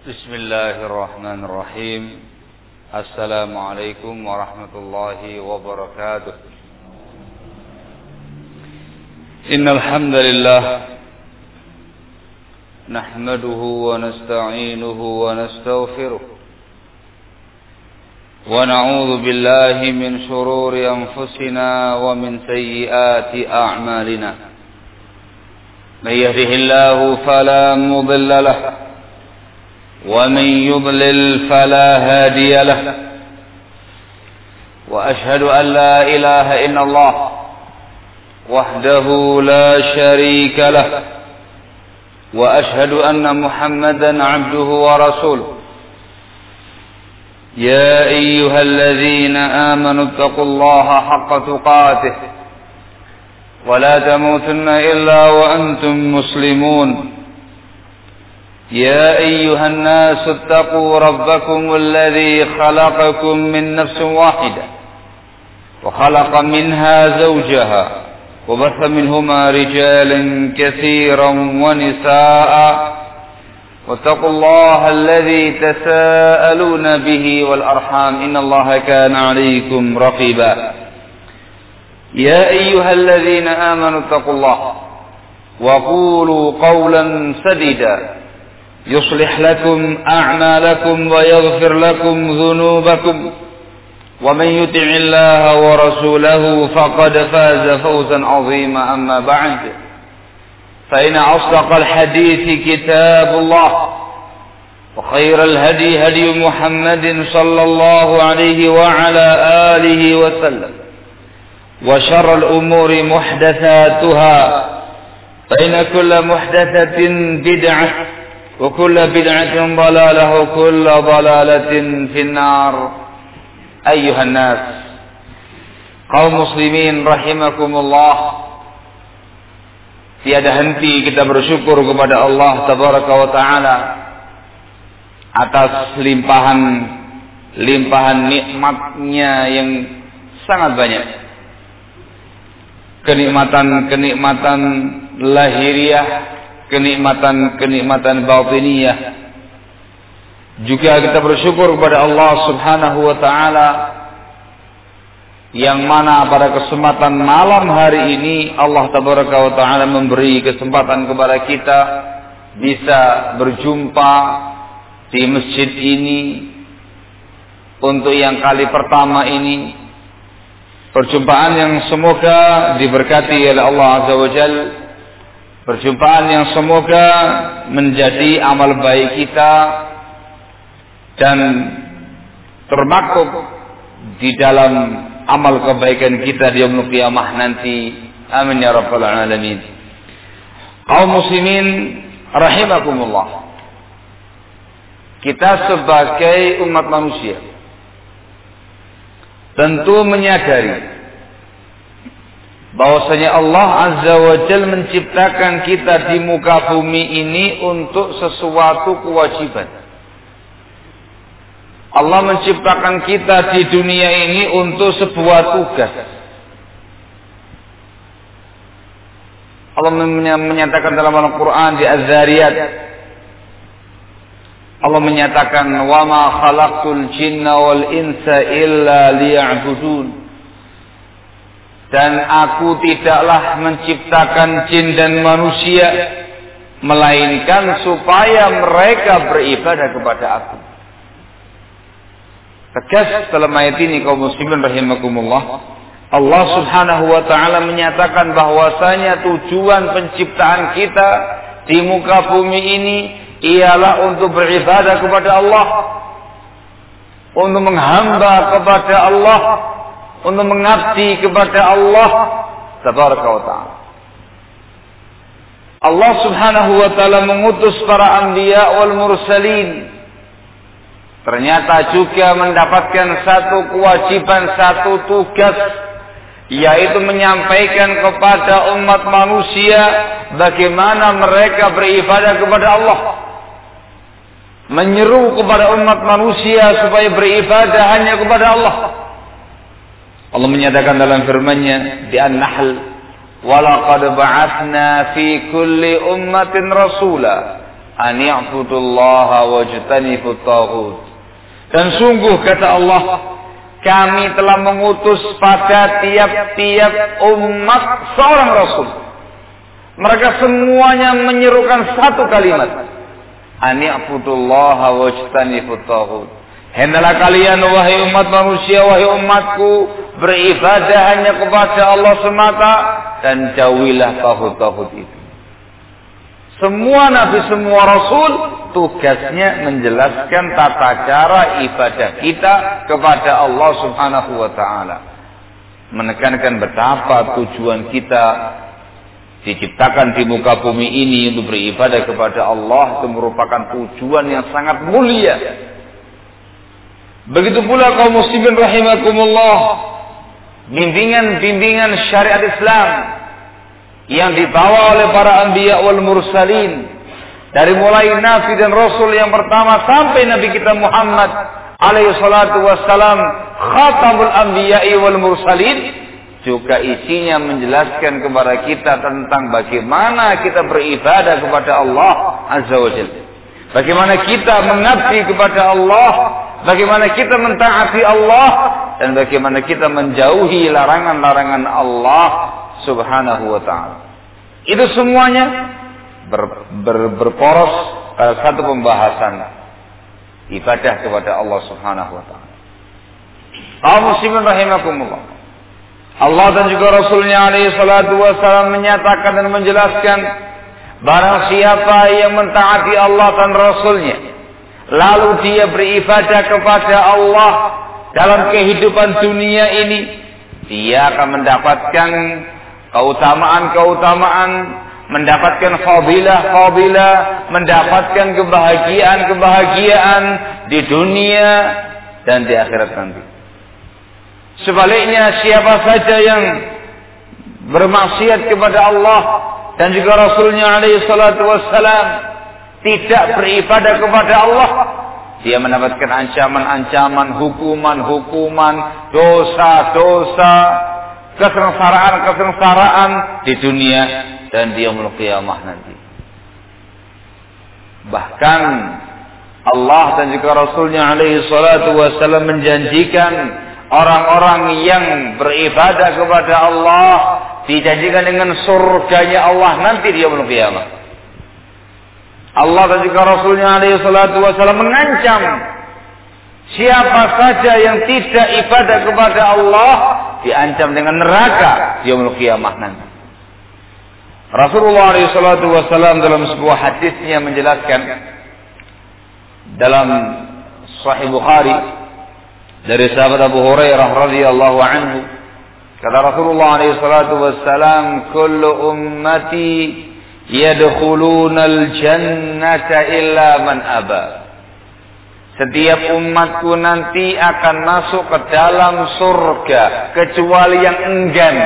Bismillahirrahmanirrahim. Assalamualaikum warahmatullahi wabarakatuh. Innal hamdalillah nahmaduhu wa nasta'inuhu wa nastaghfiruh wa na'udzu billahi min shururi anfusina wa min sayyiati a'malina. May yahdihillahu fala mudilla lahu ومن يضلل فلا هادي له وأشهد أن لا إله إلا الله وحده لا شريك له وأشهد أن محمدا عبده ورسوله يا أيها الذين آمنوا اتقوا الله حق تقاته ولا تموتن إلا وأنتم مسلمون يا أيها الناس اتقوا ربكم الذي خلقكم من نفس واحدة وخلق منها زوجها وبث منهما رجالا كثيرا ونساء واتقوا الله الذي تساءلون به والأرحام إن الله كان عليكم رقيبا يا أيها الذين آمنوا اتقوا الله وقولوا قولا سديدا يصلح لكم أعمالكم ويغفر لكم ذنوبكم ومن يطع الله ورسوله فقد فاز فوزا عظيما أما بعد فإن أصدق الحديث كتاب الله وخير الهدي هدي محمد صلى الله عليه وعلى آله وسلم وشر الأمور محدثاتها فإن كل محدثة بدعة وكل بدعة ضلالة وكل ضلالة في النار. أيها الناس kaum muslimin rahimakumullah, tiada henti kita bersyukur kepada Allah tabaraka wa taala atas limpahan nikmatnya yang sangat banyak, kenikmatan lahiriah, kenikmatan batiniyah. Juga kita bersyukur kepada Allah Subhanahu wa taala yang mana pada kesempatan malam hari ini Allah tabaraka wa taala memberi kesempatan kepada kita bisa berjumpa di masjid ini untuk yang kali pertama ini. Perjumpaan yang semoga diberkati oleh Allah Azza wa Jalla, perjumpaan yang semoga menjadi amal baik kita dan termaktub di dalam amal kebaikan kita di yaumul qiyamah nanti. Amin ya rabbal alamin. Kaum muslimin rahimakumullah, kita sebagai umat manusia tentu menyadari bahwasanya Allah Azza wa Jalla menciptakan kita di muka bumi ini untuk sesuatu kewajiban. Allah menciptakan kita di dunia ini untuk sebuah tugas. Allah menyatakan dalam Al-Quran di Az-Zariyat, Allah menyatakan wa ma khalaqtul jinna wal insa illa liya'budun. Dan aku tidaklah menciptakan jin dan manusia melainkan supaya mereka beribadah kepada aku. Tegas dalam ayat ini kaum muslimin rahimakumullah, Allah Subhanahu wa taala menyatakan bahwasanya tujuan penciptaan kita di muka bumi ini ialah untuk beribadah kepada Allah, untuk menghamba kepada Allah, untuk mengabdi kepada Allah tabaraka wa ta'ala. Allah Subhanahu wa ta'ala mengutus para anbiya wal mursalin, ternyata juga mendapatkan satu kewajiban, satu tugas, yaitu menyampaikan kepada umat manusia bagaimana mereka beribadah kepada Allah, menyeru kepada umat manusia supaya beribadah hanya kepada Allah. Allah menyatakan dalam firman-Nya di An-Nahl, "Walaqad ba'atsna fi kulli ummatin rasula an ya'budullaha wajtanibut taghut. Dan sungguh kata Allah, kami telah mengutus pada tiap-tiap umat seorang rasul. Mereka semuanya menyerukan satu kalimat, an ya'budullaha wajtanibut taghut. Hendaklah kalian wahai umat manusia, wahai umatku, beribadah hanya kepada Allah semata dan jauhilah taghut-taghut itu. Semua nabi, semua rasul tugasnya menjelaskan tata cara ibadah kita kepada Allah Subhanahu wa taala. Menekankan betapa tujuan kita diciptakan di muka bumi ini untuk beribadah kepada Allah itu merupakan tujuan yang sangat mulia. Begitu pula kaum muslimin rahimakumullah, bimbingan-bimbingan syariat Islam yang dibawa oleh para anbiya wal mursalin, dari mulai nabi dan rasul yang pertama sampai nabi kita Muhammad alaihi salatu wassalam, khatamul anbiya wal mursalin, juga isinya menjelaskan kepada kita tentang bagaimana kita beribadah kepada Allah azza wajalla, bagaimana kita mengabdi kepada Allah, bagaimana kita mentaati Allah, dan bagaimana kita menjauhi larangan-larangan Allah Subhanahu wa ta'ala. Itu semuanya berporos pada satu pembahasan ibadah kepada Allah Subhanahu wa ta'ala. Kaum muslimin rahimakumullah, Allah dan juga Rasulnya alaihi salatu wassalam menyatakan dan menjelaskan, barang siapa yang mentaati Allah dan Rasulnya, lalu dia beribadah kepada Allah dalam kehidupan dunia ini, dia akan mendapatkan keutamaan-keutamaan, mendapatkan fadilah-fadilah, mendapatkan kebahagiaan-kebahagiaan di dunia dan di akhirat nanti. Sebaliknya, siapa saja yang bermaksiat kepada Allah dan juga Rasulnya alaihi salatu wassalam, tidak beribadah kepada Allah, dia mendapatkan ancaman-ancaman, hukuman-hukuman, dosa-dosa, kesengsaraan di dunia dan di yaumul qiyamah nanti. Bahkan Allah dan juga Rasulnya alaihi salatu wassalam menjanjikan orang-orang yang beribadah kepada Allah dijanjikan dengan surganya Allah nanti di yaumul qiyamah. Allah dan juga Rasulnya alaihi salatu wassalam mengancam siapa saja yang tidak ibadah kepada Allah diancam dengan neraka yaumul qiyamah nanti. Rasulullah alaihi salatu wassalam dalam sebuah hadisnya menjelaskan dalam Sahih Bukhari dari sahabat Abu Hurairah radhiyallahu anhu, kata Rasulullah alaihi salatu wassalam, kullu ummati yadkhulunal jannata illa man aba. Setiap umatku nanti akan masuk ke dalam surga kecuali yang enggan.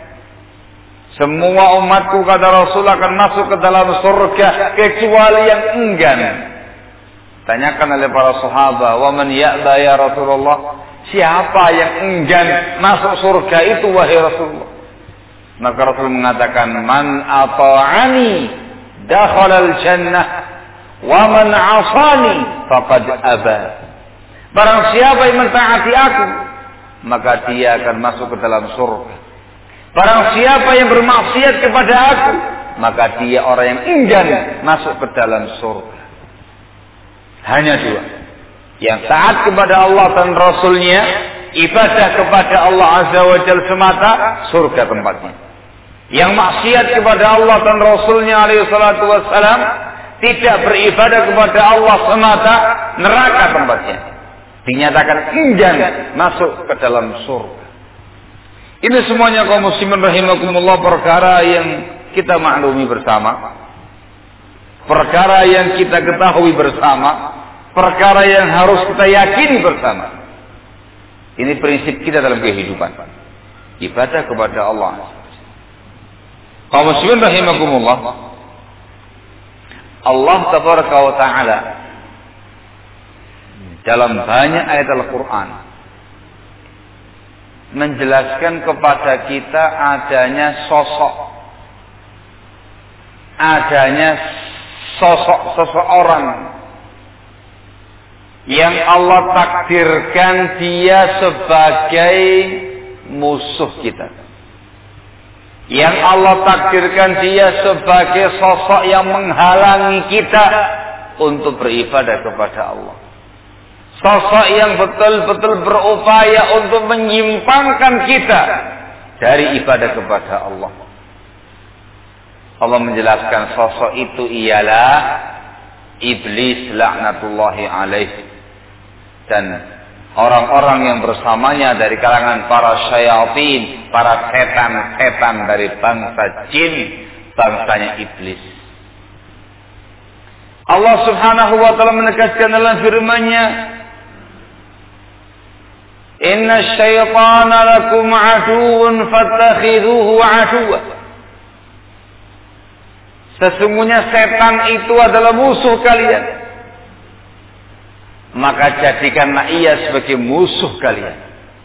Semua umatku, kata Rasul, akan masuk ke dalam surga kecuali yang enggan. Tanyakan oleh para sahabat, wa man ya'ba ya Rasulullah? Siapa yang enggan masuk surga itu wahai Rasulullah? Maka Rasul mengatakan, man ata'ani dakhalal jannah wa man 'asani faqad aba. Barang siapa yang mentaati aku, maka dia akan masuk ke dalam surga. Barang siapa yang bermaksiat kepada aku, maka dia orang yang enggan masuk ke dalam surga. Hanya dua, yang taat kepada Allah dan Rasulnya, ibadah kepada Allah Azza wa Jalla semata, surga tempatnya. Yang maksiat kepada Allah dan Rasulnya alaihi salatu wassalam, tidak beribadah kepada Allah semata, neraka tempatnya. Dinyatakan enggan masuk ke dalam surga. Ini semuanya kaum muslimin rahimakumullah perkara yang kita maklumi bersama, perkara yang kita ketahui bersama, perkara yang harus kita yakini bersama. Ini prinsip kita dalam kehidupan, ibadah kepada Allah. Kaum muslimin rahimakumullah, Allah tabaraka wa ta'ala dalam banyak ayat Al-Quran menjelaskan kepada kita adanya sosok, adanya sosok seseorang yang Allah takdirkan dia sebagai musuh kita, yang Allah takdirkan dia sebagai sosok yang menghalangi kita untuk beribadah kepada Allah, sosok yang betul-betul berupaya untuk menyimpangkan kita dari ibadah kepada Allah. Allah menjelaskan sosok itu ialah iblis laknatullahi alaih dan orang-orang yang bersamanya dari kalangan para syayatin, para setan-setan dari bangsa jin, bangsanya iblis. Allah Subhanahu wa taala menegaskan dalam firman-Nya, "Inna syaitana lakum aduwwun fattakhidhuhu aduwwa." Sesungguhnya setan itu adalah musuh kalian, maka jadikanlah ia sebagai musuh kalian.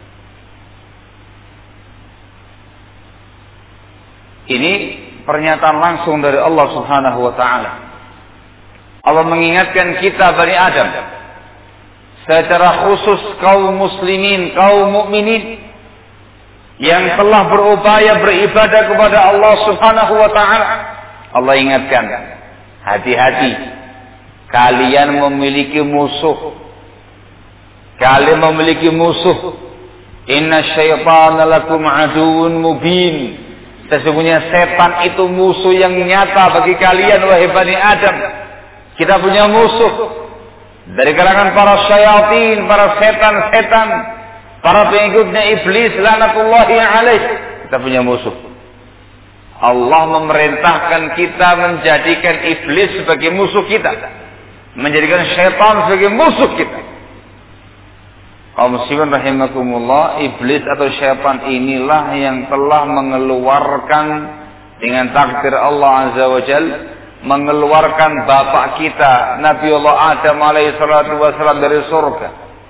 Ini pernyataan langsung dari Allah Subhanahu wa taala. Allah mengingatkan kita Bani Adam, secara khusus kaum muslimin, kaum mukminin yang telah berupaya beribadah kepada Allah Subhanahu wa taala. Allah ingatkan, hati-hati, kalian memiliki musuh. Kalian memiliki musuh. Inna syaitana lakum aduwwun mubin. Sesungguhnya setan itu musuh yang nyata bagi kalian, wahai Bani Adam. Kita punya musuh dari kalangan para syayatin, para setan-setan, para pengikutnya iblis laknatullahi alaih. Kita punya musuh. Allah memerintahkan kita menjadikan iblis sebagai musuh kita, menjadikan syaitan sebagai musuh kita. Kaum muslimin rahimakumullah, iblis atau syaitan inilah yang telah mengeluarkan dengan takdir Allah Azza wa Jal, mengeluarkan bapak kita Nabi Allah Adam alaihi salatu wassalam dari surga.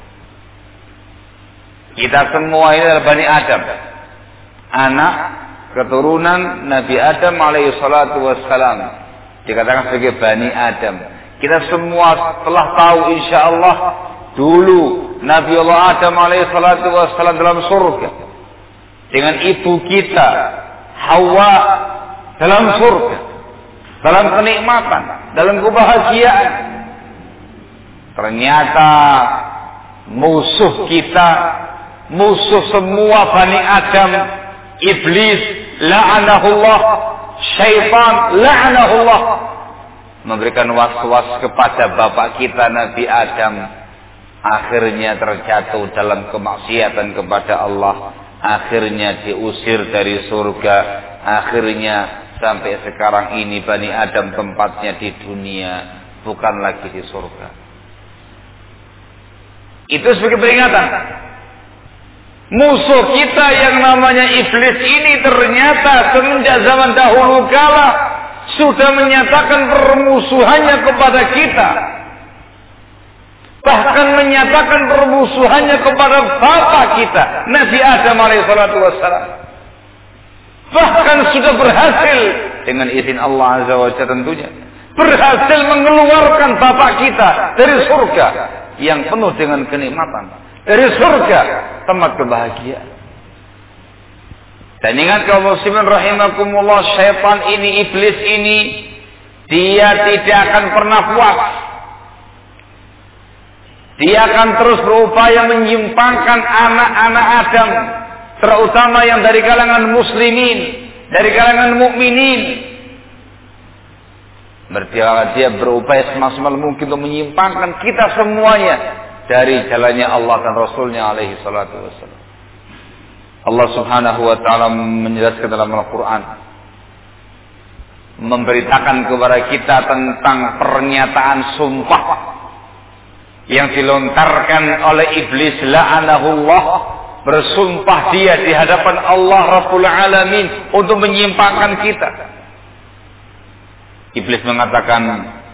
Kita semua ini adalah Bani Adam, anak keturunan Nabi Adam alaihi salatu wassalam, dikatakan sebagai Bani Adam. Kita semua telah tahu insyaallah dulu Nabi Allah Adam alaihi salatu wassalam dalam surga dengan ibu kita Hawa dalam surga, dalam kenikmatan, dalam kebahagiaan. Ternyata musuh kita, musuh semua Bani Adam, iblis la'anahullah, syaitan la'anahullah, memberikan was-was kepada bapak kita Nabi Adam. Akhirnya terjatuh dalam kemaksiatan kepada Allah, akhirnya diusir dari surga, akhirnya sampai sekarang ini Bani Adam tempatnya di dunia, bukan lagi di surga. Itu sebagai peringatan. Musuh kita yang namanya iblis ini ternyata semenjak zaman dahulu kala sudah menyatakan permusuhannya kepada kita. Bahkan menyatakan permusuhannya kepada bapak kita Nabi Adam alaihissalatu wassalam. Bahkan sudah berhasil dengan izin Allah Azza wa Jalla tentunya, berhasil mengeluarkan bapak kita dari surga yang penuh dengan kenikmatan, dari surga tempat kebahagiaan. Dan ingat kaum muslimin rahimakumullah, syaitan ini, iblis ini, dia tidak akan pernah puas. Dia akan terus berupaya menyimpangkan anak-anak Adam, terutama yang dari kalangan muslimin, dari kalangan mukminin. Dia berupaya semaksimal mungkin untuk menyimpangkan kita semuanya dari jalannya Allah dan Rasulnya alaihi salatu wassalam. Allah Subhanahu wa ta'ala menjelaskan dalam Al-Quran, memberitakan kepada kita tentang pernyataan sumpah yang dilontarkan oleh iblis la'anahullah, bersumpah dia di hadapan Allah Rabbul Alamin untuk menyimpangkan kita. Iblis mengatakan,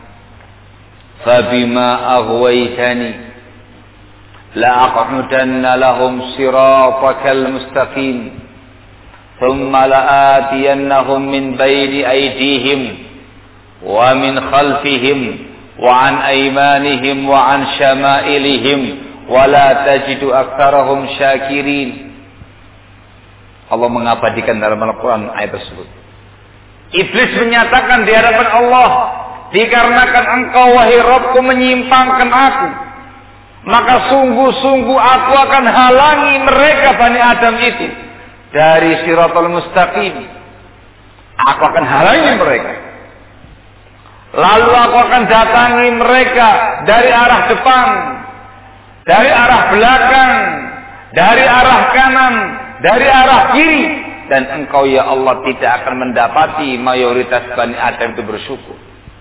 "Fabima aghwaytani la'aq'udanna lahum siratakal mustaqim thumma la'atiyannahum min bayni aydihim wa min khalfihim wa an aymanihim wa an syama'ilihim wa la tajidu aktsarahum syakirin. Allah mengabadikan dalam Al-Quran ayat tersebut. Iblis menyatakan di hadapan Allah, dikarenakan engkau wahai Rabbku menyimpangkan aku, maka sungguh-sungguh aku akan halangi mereka Bani Adam itu dari Shiratal Mustaqim. Aku akan halangi mereka. Lalu aku akan datangi mereka dari arah depan, dari arah belakang, dari arah kanan, dari arah kiri, dan engkau ya Allah tidak akan mendapati mayoritas Bani Adam itu bersyukur.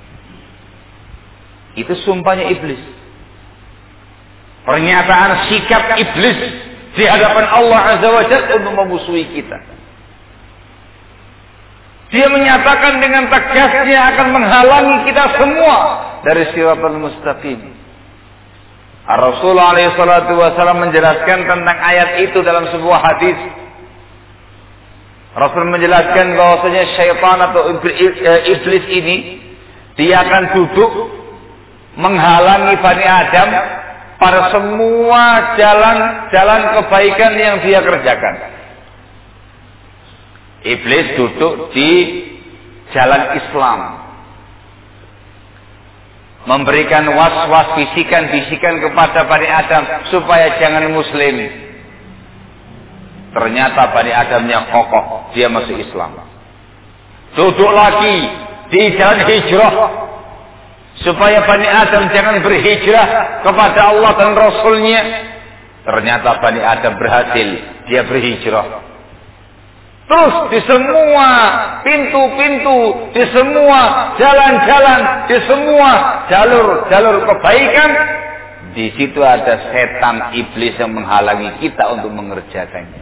Itu sumpahnya iblis. Pernyataan sikap iblis di hadapan Allah Azza wa Jalla untuk memusuhi kita. Dia menyatakan dengan tegasnya akan menghalangi kita semua dari Shiratal Mustaqim. Rasulullah SAW menjelaskan tentang ayat itu dalam sebuah hadis. Rasul menjelaskan bahwasanya syaitan atau iblis ini dia akan duduk menghalangi Bani Adam pada semua jalan kebaikan yang dia kerjakan. Iblis duduk di jalan Islam, memberikan was-was, bisikan-bisikan kepada Bani Adam supaya jangan muslim. Ternyata Bani Adamnya kokoh, dia masuk Islam. Duduk lagi di jalan hijrah supaya Bani Adam jangan berhijrah kepada Allah dan Rasulnya. Ternyata Bani Adam berhasil, dia berhijrah. Terus di semua pintu-pintu, di semua jalan-jalan, di semua jalur-jalur kebaikan, di situ ada setan iblis yang menghalangi kita untuk mengerjakannya.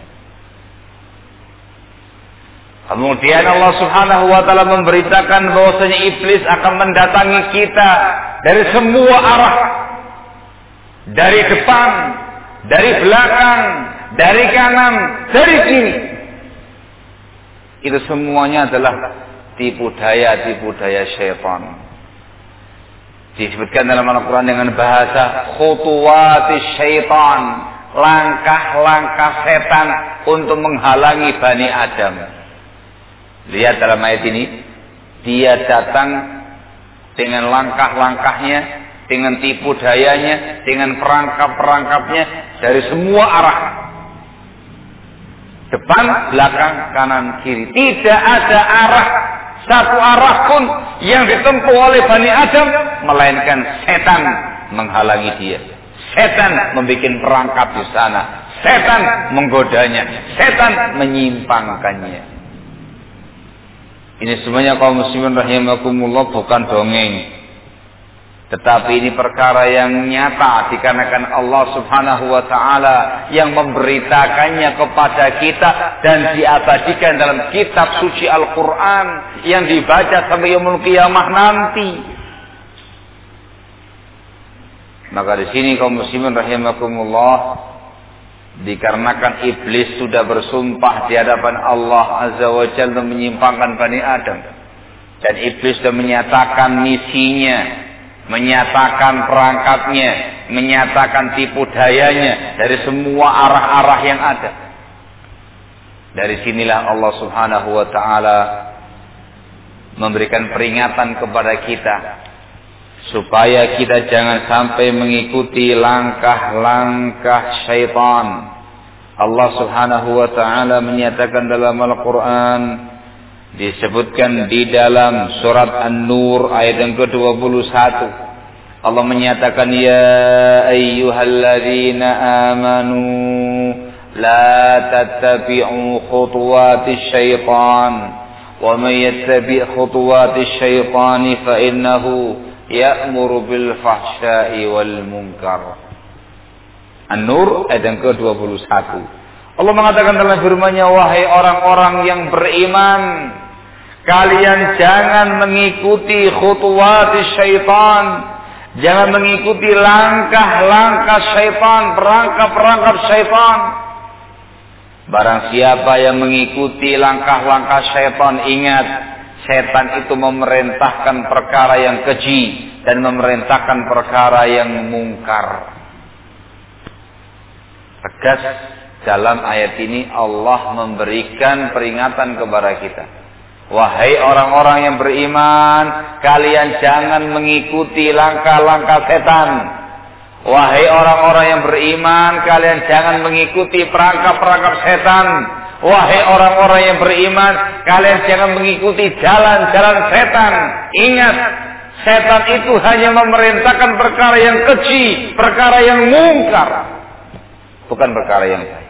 Kemudian Allah Subhanahu wa taala memberitakan bahwasanya iblis akan mendatangi kita dari semua arah. Dari depan, dari belakang, dari kanan, dari kiri. Itu semuanya adalah tipu daya syaitan. Disebutkan dalam Al-Quran dengan bahasa khutuwatis syaitan, langkah-langkah setan untuk menghalangi Bani Adam. Lihat dalam ayat ini, dia datang dengan langkah-langkahnya, dengan tipu dayanya, dengan perangkap-perangkapnya dari semua arah. Depan, belakang, kanan, kiri. Tidak ada arah, satu arah pun yang ditempuh oleh Bani Adam, melainkan setan menghalangi dia. Setan membuat perangkap di sana. Setan menggodanya. Setan menyimpangkannya. Ini semuanya kaum muslimin rahimakumullah bukan dongeng. Tetapi ini perkara yang nyata dikarenakan Allah Subhanahu wa taala yang memberitakannya kepada kita dan diabadikan dalam kitab suci Al-Qur'an yang dibaca sampai yaumul qiyamah nanti. Maka di sini kaum muslimin rahimakumullah, dikarenakan iblis sudah bersumpah di hadapan Allah Azza wa Jalla menyimpangkan Bani Adam, dan iblis sudah menyatakan misinya, menyatakan perangkapnya, menyatakan tipu dayanya dari semua arah-arah yang ada. Dari sinilah Allah Subhanahu wa taala memberikan peringatan kepada kita supaya kita jangan sampai mengikuti langkah-langkah syaitan. Allah Subhanahu wa taala menyatakan dalam Al-Qur'an, disebutkan di dalam surat An-Nur ayat yang ke-21. Allah menyatakan, ya ayyuhalladzina amanu la tattabi'u khutuwatis syaitan wa may yattabi' khutuwatis syaitani fa innahu ya'muru bil fahsya'i wal munkar. An-Nur ayat yang ke-21. Allah mengatakan dalam firman-Nya, wahai orang-orang yang beriman, kalian jangan mengikuti khutuwatis syaitan, jangan mengikuti langkah-langkah syaitan, perangkap-perangkap syaitan. Barang siapa yang mengikuti langkah-langkah syaitan, ingat, setan itu memerintahkan perkara yang keji dan memerintahkan perkara yang mungkar. Tegas dalam ayat ini Allah memberikan peringatan kepada kita. Wahai orang-orang yang beriman, kalian jangan mengikuti langkah-langkah setan. Wahai orang-orang yang beriman, kalian jangan mengikuti perangkap-perangkap setan. Wahai orang-orang yang beriman, kalian jangan mengikuti jalan-jalan setan. Ingat, setan itu hanya memerintahkan perkara yang keji, perkara yang mungkar, bukan perkara yang baik.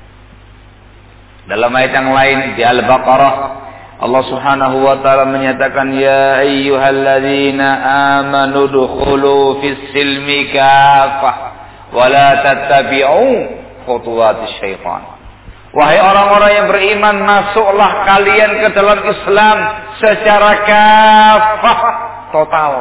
Dalam ayat yang lain di Al-Baqarah, Allah Subhanahu wa taala menyatakan, ya ayyuhalladzina amanu dukhulu fis silmi kafah wa la tattabi'u khutuwatis syaitan. Wahai orang-orang yang beriman, masuklah kalian ke dalam Islam secara kafah, total.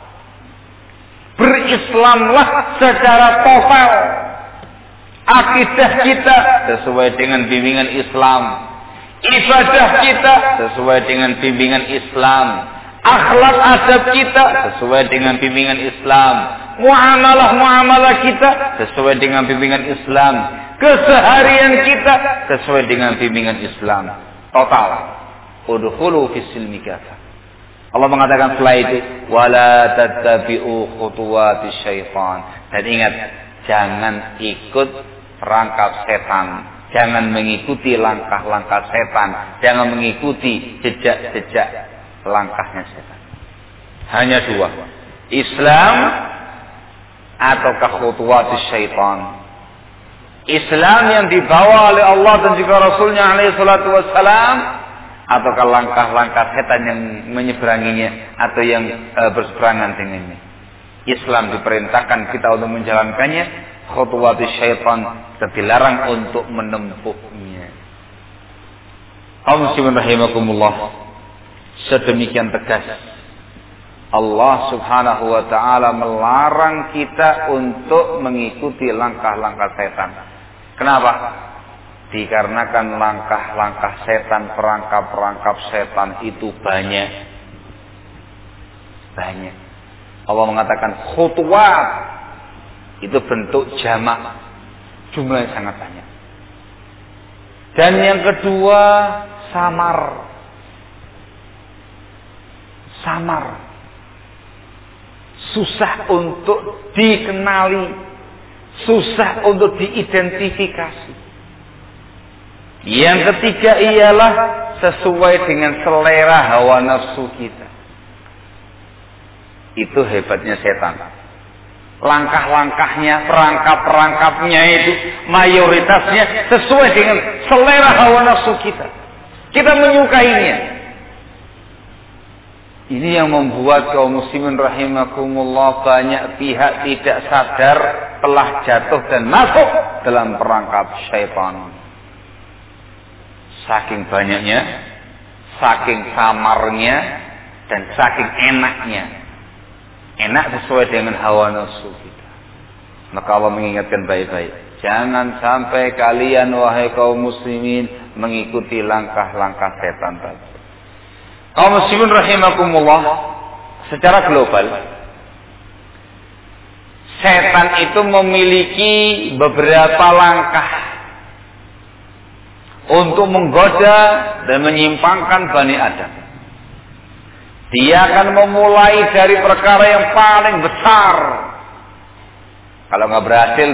Berislamlah secara total. Akidah kita sesuai dengan bimbingan Islam. Ibadah kita sesuai dengan bimbingan Islam. Akhlak adab kita sesuai dengan bimbingan Islam. Muamalah kita sesuai dengan bimbingan Islam. Keseharian kita sesuai dengan bimbingan Islam. Total. Udkhulu fis silmi kafah. Allah mengatakan setelah itu, wala tattabi'u khutuwatis syaitan. Dan ingat, jangan ikut perangkap setan. Jangan mengikuti langkah-langkah setan. Jangan mengikuti jejak-jejak langkahnya setan. Hanya dua. Islam ataukah khutuwatis syaitan. Islam yang dibawa oleh Allah dan juga Rasulnya alaihi salatu wassalam, ataukah langkah-langkah setan yang menyeberanginya atau yang berseberangan dengannya. Islam diperintahkan kita untuk menjalankannya. Khutuwatis syaitan kita dilarang untuk menempuhnya. Kaum muslimin rahimakumullah, sedemikian tegas Allah Subhanahu wa taala melarang kita untuk mengikuti langkah-langkah setan. Kenapa? Dikarenakan langkah-langkah setan, perangkap-perangkap setan itu banyak. Allah mengatakan khutuwat itu bentuk jamak, jumlahnya sangat banyak. Dan yang kedua, samar. Susah untuk dikenali, susah untuk diidentifikasi. Yang ketiga ialah sesuai dengan selera hawa nafsu kita. Itu hebatnya setan. Langkah-langkahnya, perangkap-perangkapnya itu mayoritasnya sesuai dengan selera hawa nafsu kita. Kita menyukainya. Ini yang membuat kaum muslimin rahimakumullah banyak pihak tidak sadar telah jatuh dan masuk dalam perangkap syaitan. Saking banyaknya, saking samarnya, dan saking enaknya. Enak sesuai dengan hawa nafsu kita. Maka Allah mengingatkan baik-baik. Jangan sampai kalian wahai kaum muslimin mengikuti langkah-langkah setan tadi. Kaum muslimin rahimakumullah, secara global setan itu memiliki beberapa langkah untuk menggoda dan menyimpangkan Bani Adam. Dia akan memulai dari perkara yang paling besar. Kalau nggak berhasil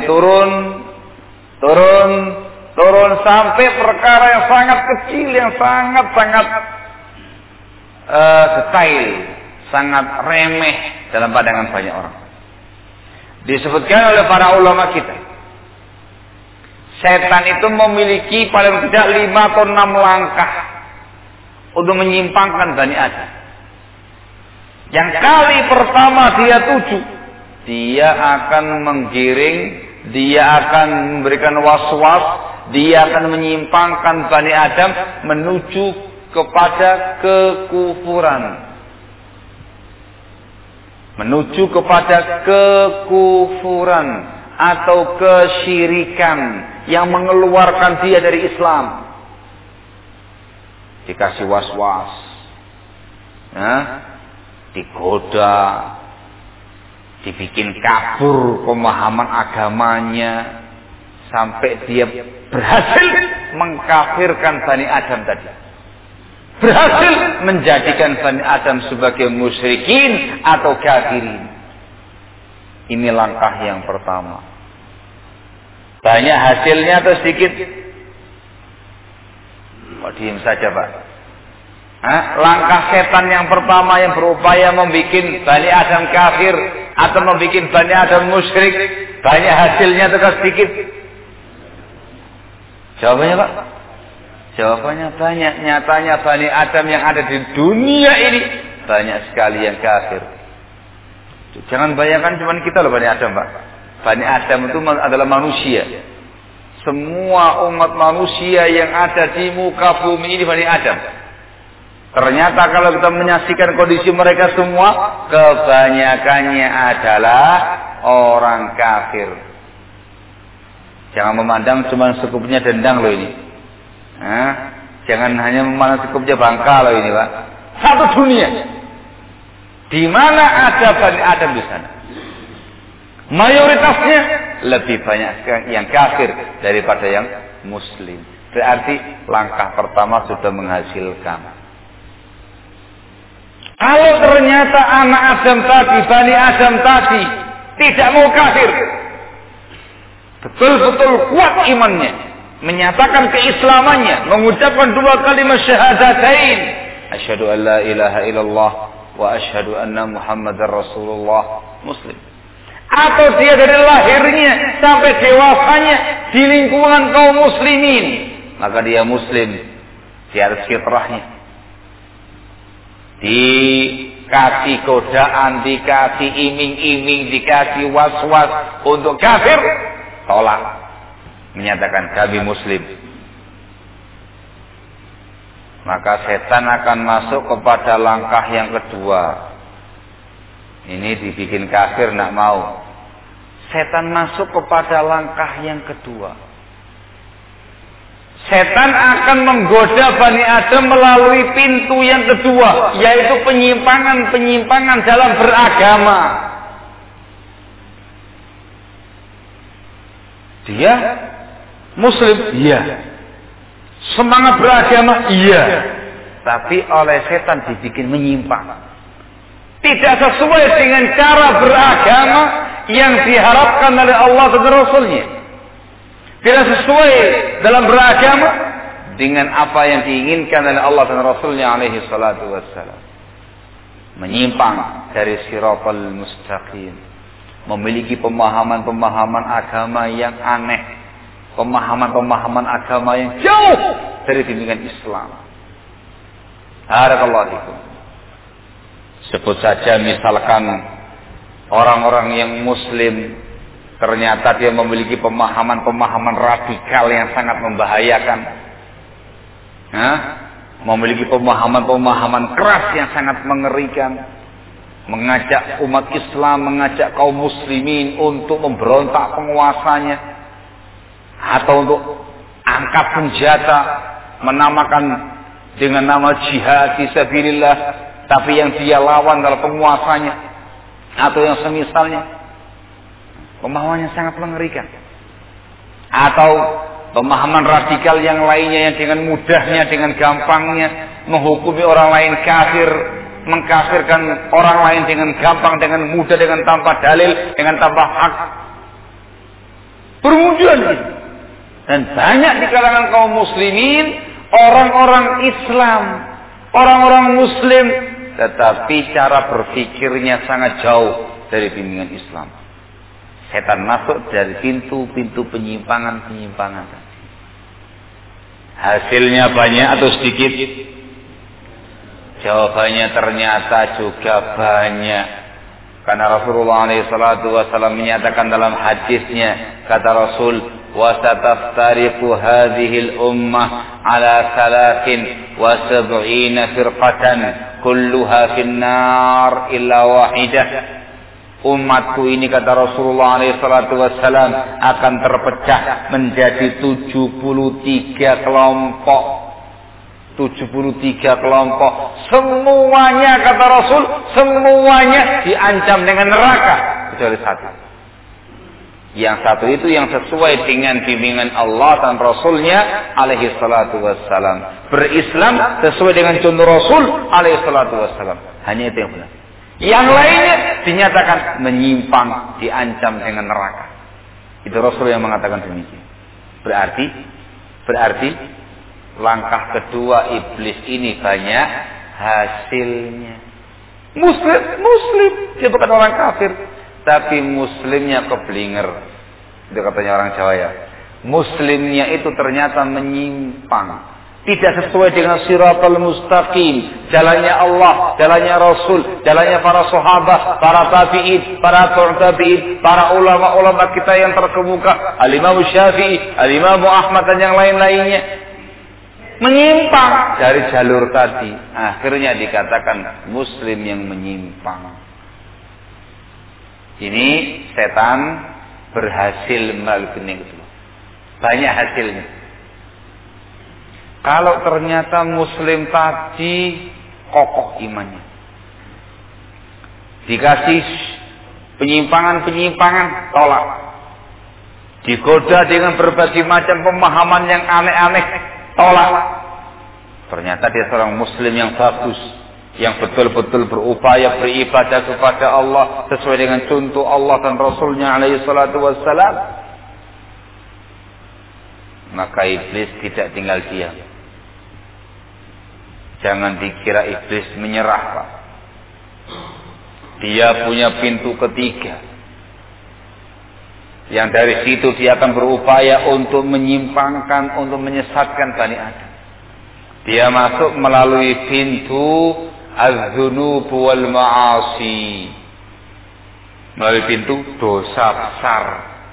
turun sampai perkara yang sangat kecil, yang sangat detail, sangat remeh dalam pandangan banyak orang. Disebutkan oleh para ulama kita, setan itu memiliki paling tidak 5 atau 6 langkah untuk menyimpangkan Bani Adam. Yang kali pertama dia tuju, dia akan menggiring, dia akan memberikan was-was, dia akan menyimpangkan Bani Adam menuju kepada kekufuran. Menuju kepada kekufuran atau kesyirikan yang mengeluarkan dia dari Islam. Dikasih was-was, digoda, dibikin kabur pemahaman agamanya, sampai dia berhasil mengkafirkan Bani Adam tadi, berhasil menjadikan Bani Adam sebagai musyrikin atau kafirin. Ini langkah yang pertama. Banyak hasilnya atau sedikit? Kok diem saja, Pak? Langkah setan yang pertama yang berupaya membuat Bani Adam kafir atau membuat Bani Adam musyrik, banyak hasilnya atau sedikit? Jawabannya, Pak? Jawabannya banyak. Nyatanya Bani Adam yang ada di dunia ini banyak sekali yang kafir. Jangan bayangkan cuma kita loh Bani Adam, Pak. Bani Adam itu adalah manusia. Semua umat manusia yang ada di muka bumi ini Bani Adam. Ternyata kalau kita menyaksikan kondisi mereka semua, kebanyakannya adalah orang kafir. Jangan memandang cuma sekupnya dendang loh ini. Jangan hanya memandang sekupnya bangka loh ini, Pak. Satu dunia. Di mana ada Bani Adam di sana? Mayoritasnya lebih banyak yang kafir daripada yang muslim. Berarti langkah pertama sudah menghasilkan. Kalau ternyata anak Adam tadi, Bani Adam tadi tidak mau kafir, betul-betul kuat imannya, menyatakan keislamannya, mengucapkan dua kalimat syahadatain, asyhadu an la ilaha illallah wa asyhadu anna Muhammadar Rasulullah, muslim. Atau dia dari lahirnya sampai dewasanya di lingkungan kaum muslimin, maka dia muslim di atas fitrahnya. Dikasih godaan, dikasih iming-iming, dikasih was-was untuk kafir, tolak, menyatakan kami muslim. Maka setan akan masuk kepada langkah yang kedua. Ini dibikin kafir, nak mau. Setan masuk kepada langkah yang kedua. Setan akan menggoda Bani Adam melalui pintu yang kedua, yaitu penyimpangan-penyimpangan dalam beragama. Dia muslim, iya. Semangat beragama, iya. Tapi oleh setan dibikin menyimpang. Tidak sesuai dengan cara beragama yang diharapkan oleh Allah dan Rasulnya. Tidak sesuai dalam beragama dengan apa yang diinginkan oleh Allah dan Rasulnya alaihi salatu wassalam. Menyimpang dari siratal mustaqim. Memiliki pemahaman-pemahaman agama yang aneh. Pemahaman-pemahaman agama yang jauh dari bimbingan Islam. Barakallahu fikum. Sebut saja misalkan orang-orang yang muslim ternyata dia memiliki pemahaman-pemahaman radikal yang sangat membahayakan. Memiliki pemahaman-pemahaman keras yang sangat mengerikan. Mengajak umat Islam, mengajak kaum muslimin untuk memberontak penguasanya. Atau untuk angkat senjata, menamakan dengan nama jihad fisabilillah. Tapi yang dia lawan adalah penguasanya atau yang semisalnya, pemahamannya sangat mengerikan. Atau pemahaman radikal yang lainnya yang dengan mudahnya, dengan gampangnya menghukumi orang lain kafir, mengkafirkan orang lain dengan gampang, dengan mudah, dengan tanpa dalil, dengan tanpa hak. Bermunculan itu. Dan banyak di kalangan kaum muslimin, orang-orang Islam, orang-orang muslim, tetapi cara berpikirnya sangat jauh dari bimbingan Islam. Setan masuk dari pintu-pintu penyimpangan-penyimpangan tadi. Hasilnya banyak atau sedikit? Jawabannya ternyata juga banyak. Karena Rasulullah SAW menyatakan dalam hadisnya, kata Rasul, وَسَتَفْتَرِقُ هَذِهِ الْأُمَّةِ عَلَى 73 فِرْقَةً كُلُّهَا فِي النَّارِ إِلَّا وَاحِدَةً. Umatku ini, kata Rasulullah SAW, akan terpecah menjadi 73 kelompok. 73 kelompok. Semuanya kata Rasul, semuanya diancam dengan neraka kecuali satu. Yang satu itu yang sesuai dengan bimbingan Allah dan Rasulnya alaihi salatu wassalam. Berislam sesuai dengan contoh Rasul alaihi salatu wassalam. Hanya itu yang benar. Yang lainnya dinyatakan menyimpang, diancam dengan neraka. Itu Rasul yang mengatakan demikian. Berarti langkah kedua iblis ini banyak hasilnya. Muslim, dia bukan orang kafir, tapi muslimnya keblinger. Itu katanya orang Jawa ya. Muslimnya itu ternyata menyimpang, tidak sesuai dengan siratal mustaqim, jalannya Allah, jalannya Rasul, jalannya para sahabat, para tabi'in, para tabi'in, para ulama-ulama kita yang terkemuka, Al-Imam Syafi'i, Al-Imam Ahmad dan yang lain-lainnya. Menyimpang dari jalur tadi, akhirnya dikatakan muslim yang menyimpang. Ini setan berhasil melalui kening itu. Banyak hasilnya. Kalau ternyata muslim tadi kokoh imannya, dikasih penyimpangan-penyimpangan, tolak. Digoda dengan berbagai macam pemahaman yang aneh-aneh, tolak. Ternyata dia seorang muslim yang bagus, yang betul-betul berupaya beribadah kepada Allah sesuai dengan contoh Allah dan Rasulnya alaihi salatu wassalam. Maka iblis tidak tinggal diam. Jangan dikira iblis menyerah, Pak. Dia punya pintu ketiga, yang dari situ dia akan berupaya untuk menyimpangkan, untuk menyesatkan Bani Adam. Dia masuk melalui pintu az-dzunub wal ma'asi, melalui pintu dosa besar,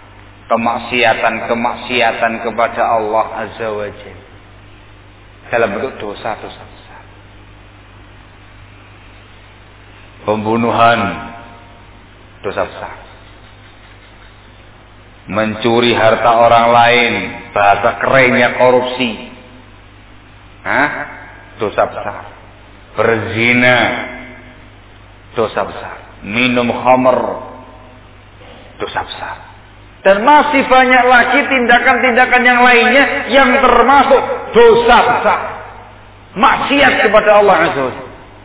kemaksiatan kepada Allah Azza wa Jalla dalam bentuk dosa-dosa besar. Pembunuhan, dosa besar. Mencuri harta orang lain, bahasa kerennya korupsi, dosa besar. Berzina, dosa besar. Minum khamr, dosa besar. Dan masih banyak lagi tindakan-tindakan yang lainnya yang termasuk dosa besar, maksiat kepada Allah Azza wa Jalla.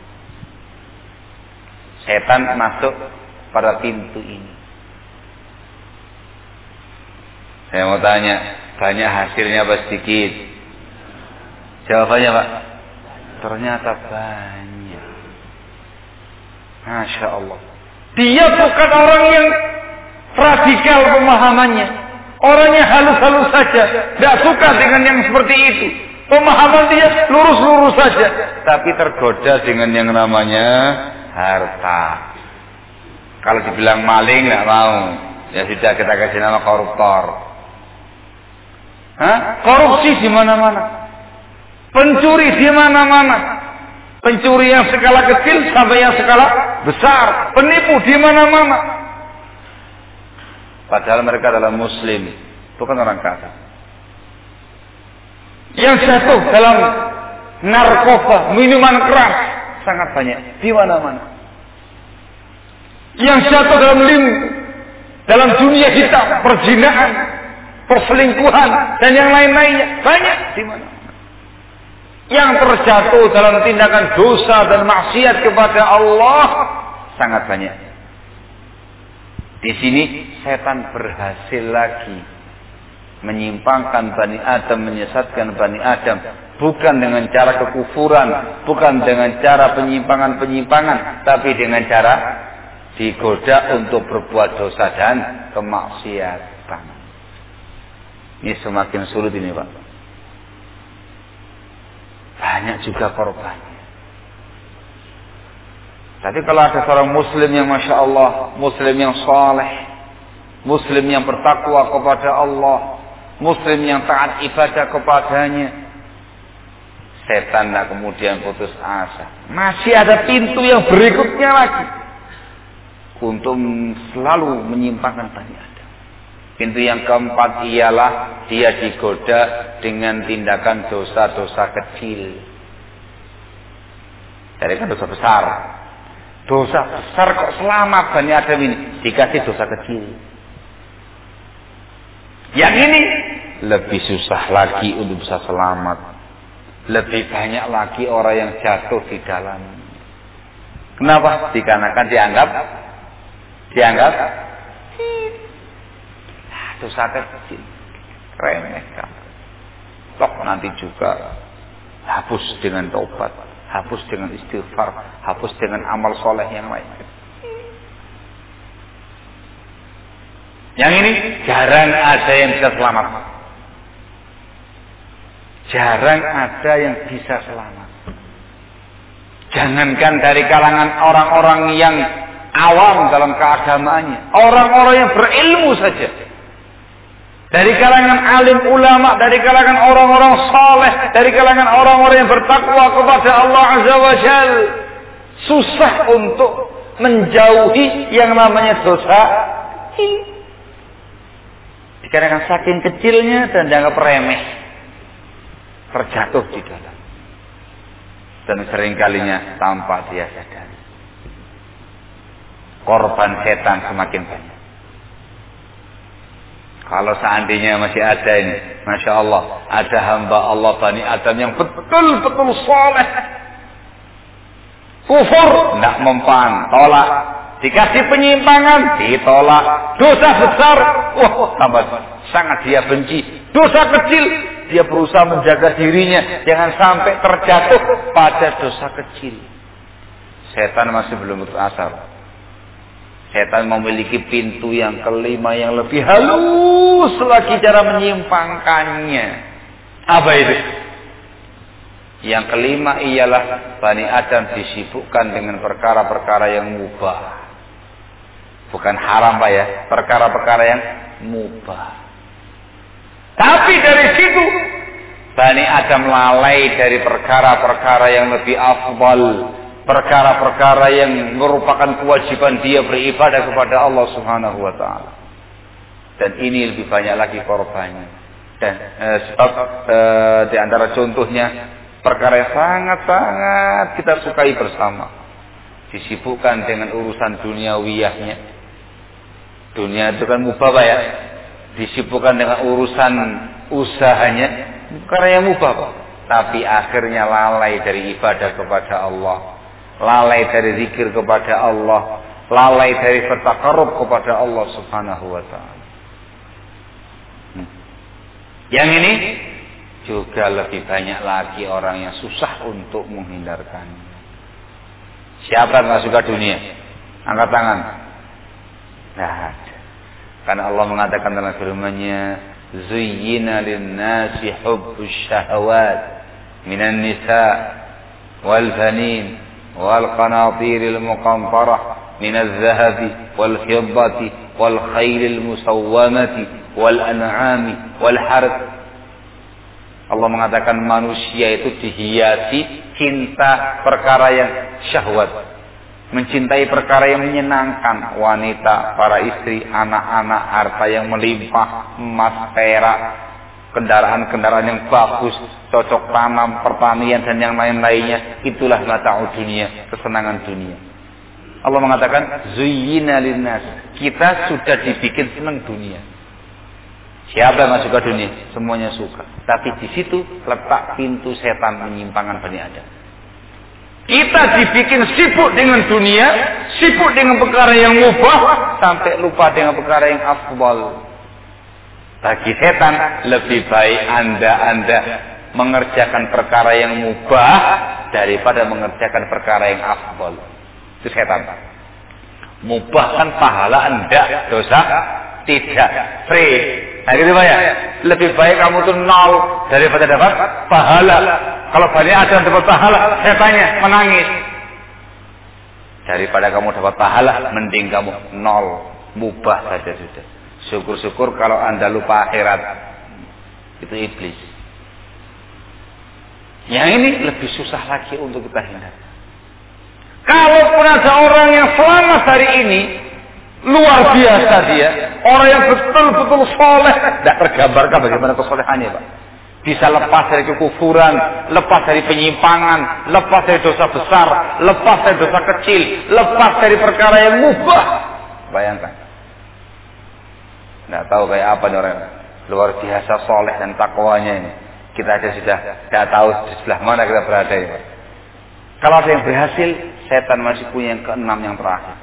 Setan masuk pada pintu ini. Saya mau tanya, banyak hasilnya apa sedikit? Jawabannya Pak, ternyata banyak. Masya Allah. Dia bukan orang yang radikal pemahamannya, orangnya halus-halus saja, tidak suka dengan yang seperti itu. Pemahaman dia lurus-lurus saja, tapi tergoda dengan yang namanya harta. Kalau dibilang maling nggak mau, ya sudah kita kasih nama koruptor. Korupsi di mana-mana, pencuri di mana-mana, pencuri yang skala kecil sampai yang skala besar, penipu di mana-mana. Padahal mereka adalah muslim, bukan orang kafir. Yang jatuh dalam narkoba, minuman keras sangat banyak di mana-mana. Yang jatuh dalam dunia hitam, perzinahan, perselingkuhan dan yang lain-lainnya banyak di mana-mana. Yang terjatuh dalam tindakan dosa dan maksiat kepada Allah sangat banyak. Di sini setan berhasil lagi menyimpangkan Bani Adam, menyesatkan Bani Adam, bukan dengan cara kekufuran, bukan dengan cara penyimpangan-penyimpangan, tapi dengan cara digoda untuk berbuat dosa dan kemaksiatan. Ini semakin sulit ini Pak. Banyak juga korbannya. Tapi kalau ada seorang muslim yang Masya Allah, muslim yang saleh, muslim yang bertakwa kepada Allah, muslim yang taat ibadah kepadanya, setan tak kemudian putus asa. Masih ada pintu yang berikutnya lagi untuk selalu menyimpangkan Bani Adam. Pintu yang keempat ialah dia digoda dengan tindakan dosa-dosa kecil. Dari kan dosa besar. Dosa besar kok selamat Bani Adam ini? Dikasih dosa kecil. Yang ini lebih susah lagi untuk bisa selamat. Lebih banyak lagi orang yang jatuh di dalam. Kenapa? Dikarenakan dianggap dosa kecil, remeh kan. Toh nanti juga hapus dengan taubat, hapus dengan istighfar, hapus dengan amal soleh yang lain. Yang ini jarang ada yang bisa selamat. Jarang ada yang bisa selamat. Jangankan dari kalangan orang-orang yang awam dalam keagamaannya, orang-orang yang berilmu saja. Dari kalangan alim ulama, dari kalangan orang-orang saleh, dari kalangan orang-orang yang bertakwa kepada Allah Azza wa Jalla, susah untuk menjauhi yang namanya dosa. Dikarenakan saking kecilnya dan dianggap remeh, terjatuh di dalam. Dan seringkalinya tanpa dia sadari, korban setan semakin banyak. Kalau seandainya masih ada ini, Masya Allah, ada hamba Allah Bani Adam yang betul-betul soleh, kufur, tidak mempan, tolak, dikasih penyimpangan, ditolak, dosa besar, wah, sangat dia benci, dosa kecil, dia berusaha menjaga dirinya, jangan sampai terjatuh pada dosa kecil. Setan masih belum berasal. Setan memiliki pintu yang kelima yang lebih halus lagi cara menyimpangkannya. Apa itu? Yang kelima ialah Bani Adam disibukkan dengan perkara-perkara yang mubah. Bukan haram Pak ya, perkara-perkara yang mubah. Tapi dari situ Bani Adam lalai dari perkara-perkara yang lebih afdal. Perkara-perkara yang merupakan kewajiban dia beribadah kepada Allah Subhanahu wa taala. Dan ini lebih banyak lagi korbannya. Dan di antara contohnya perkara yang sangat-sangat kita sukai bersama. Disibukkan dengan urusan duniawiyahnya. Dunia itu kan mubah Pak ya. Disibukkan dengan urusan usahanya, perkara yang mubah Pak. Tapi akhirnya lalai dari ibadah kepada Allah. Lalai dari zikir kepada Allah, lalai dari bertakarrub kepada Allah Subhanahu wa taala. Yang ini juga lebih banyak lagi orang yang susah untuk menghindarkannya. Siapa yang enggak suka dunia? Angkat tangan. Nah, ada. Karena Allah mengatakan dalam firman-Nya, "Zuyyina lin-nasi hubbus syahawat minan nisa wal banin والقناطير المقنطرة من الذهب والفضة والخيل المسومة والأنعام والحرث. Allah mengatakan manusia itu dihiasi cinta perkara yang syahwat, mencintai perkara yang menyenangkan, wanita, para istri, anak-anak, harta yang melimpah, emas, perak, kendaraan-kendaraan yang bagus, cocok tanam, pertanian dan yang lain-lainnya. Itulah mata'ud dunia, kesenangan dunia. Allah mengatakan zuyyina linnas, kita sudah dibikin senang dunia. Siapa yang suka dunia? Semuanya suka. Tapi di situ letak pintu setan menyimpangkan Bani Adam. Kita dibikin sibuk dengan dunia, sibuk dengan perkara yang mubah, sampai lupa dengan perkara yang afdal. Bagi setan lebih baik anda mengerjakan perkara yang mubah daripada mengerjakan perkara yang afdal. Itu setan. Mubah kan pahala anda, dosa tidak, free. Nah gitu Pak ya. Lebih baik kamu tuh nol daripada dapat pahala. Kalau Bani Adam dapat pahala, setannya menangis. Daripada kamu dapat pahala, mending kamu nol, mubah saja sudah. Syukur-syukur kalau anda lupa akhirat. Itu iblis. Yang ini lebih susah lagi untuk kita hindari. Kalaupun ada orang yang selamat hari ini, luar biasa dia, orang yang betul-betul soleh, tidak tergambarkan bagaimana kesolehannya Pak. bisa lepas dari kekufuran, lepas dari penyimpangan, lepas dari dosa besar, lepas dari dosa kecil, lepas dari perkara yang mubah. Bayangkan. Nggak tahu kayak apa nih orang luar biasa soleh dan takwanya ini. Kita aja sudah nggak tahu di sebelah mana kita berada ya. Kalau ada yang berhasil, setan masih punya yang keenam yang terakhir.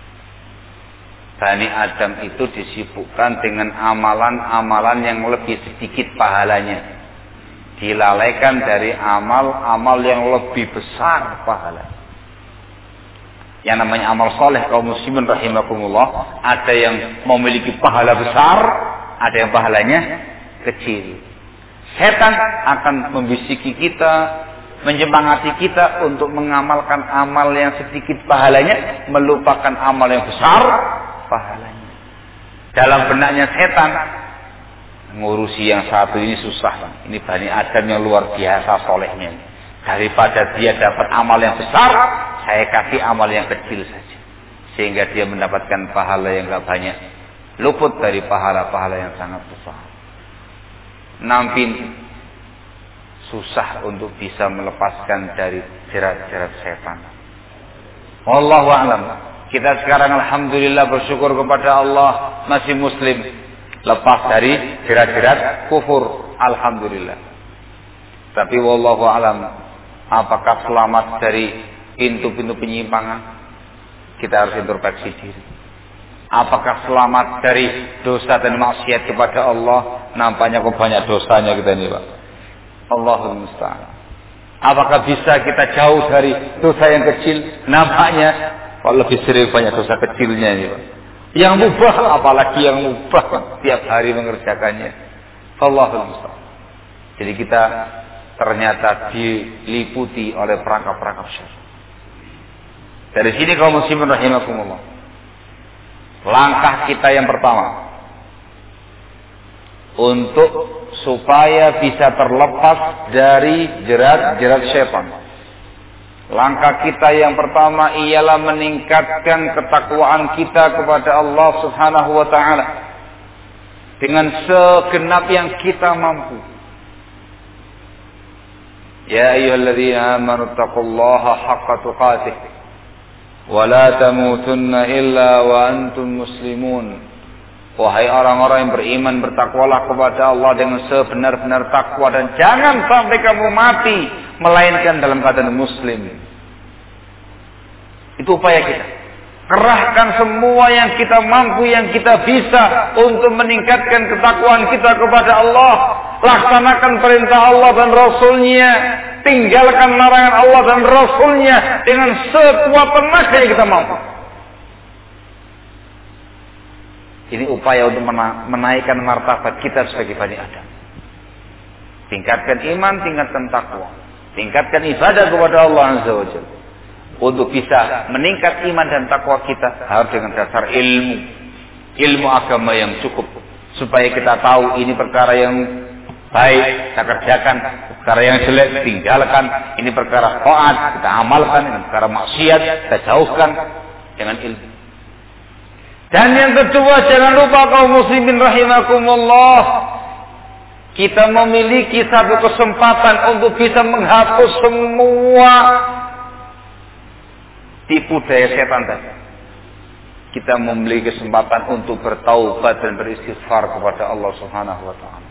Bani Adam itu disibukkan dengan amalan-amalan yang lebih sedikit pahalanya. Dilalaikan dari amal-amal yang lebih besar pahalanya. Yang namanya amal soleh kaum muslimin rahimakumullah, ada yang memiliki pahala besar, ada yang pahalanya kecil. Setan akan membisiki kita, menyemangati kita untuk mengamalkan amal yang sedikit pahalanya, melupakan amal yang besar pahalanya. Dalam benaknya setan, ngurusi yang satu ini susah. Ini Bani Adam yang luar biasa solehnya. Daripada dia dapat amal yang besar, saya kasih amal yang kecil saja. Sehingga dia mendapatkan pahala yang gak banyak. Luput dari pahala-pahala yang sangat besar. Nampin susah untuk bisa melepaskan dari jerat-jerat setan. Wallahu a'lam. Kita sekarang alhamdulillah bersyukur kepada Allah masih muslim, lepas dari jerat-jerat kufur, alhamdulillah. Tapi wallahu a'lam, apakah selamat dari pintu-pintu penyimpangan? Kita harus introspeksi diri. Apakah selamat dari dosa dan maksiat kepada Allah? Nampaknya kok banyak dosanya kita ini, Pak. Allahul musta'an. Apakah bisa kita jauh dari dosa yang kecil? Nampaknya kok lebih sering banyak dosa kecilnya ini, Pak. Yang mubah, apalagi yang mubah tiap hari mengerjakannya. Allahul musta'an. Jadi kita ternyata diliputi oleh perangkap-perangkap syaitan. Dari sini kaum muslimin rahimakumullah, langkah kita yang pertama untuk supaya bisa terlepas dari jerat-jerat syaitan. Langkah kita yang pertama ialah meningkatkan ketakwaan kita kepada Allah Subhanahu wa taala dengan segenap yang kita mampu. Ya ayyuhalladzina amanu taqullaha haqqa tuqatih wa la tamutunna illa wa antum muslimun. Wahai orang-orang yang beriman, bertakwalah kepada Allah dengan sebenar-benar takwa dan jangan sampai kamu mati melainkan dalam keadaan muslim. Itu upaya kita. Kerahkan semua yang kita mampu, yang kita bisa untuk meningkatkan ketakwaan kita kepada Allah. Laksanakan perintah Allah dan Rasulnya. Tinggalkan larangan Allah dan Rasulnya dengan sekuat tenaga yang kita mampu. Ini upaya untuk menaikkan martabat kita sebagai Bani Adam. Tingkatkan iman, tingkatkan takwa. Tingkatkan ibadah kepada Allah Azza wa Jalla. Untuk bisa meningkat iman dan takwa kita harus dengan dasar ilmu. Ilmu agama yang cukup. Supaya kita tahu ini perkara yang baik, kita kerjakan. Perkara yang jelek, tinggalkan. Ini perkara taat, kita amalkan. Ini perkara maksiat, kita jauhkan dengan ilmu. Dan yang kedua, jangan lupa kaum muslimin rahimakumullah, kita memiliki satu kesempatan untuk bisa menghapus semua tipu daya setan tadi. Kita memiliki kesempatan untuk bertaubat dan beristighfar kepada Allah Subhanahu wa taala.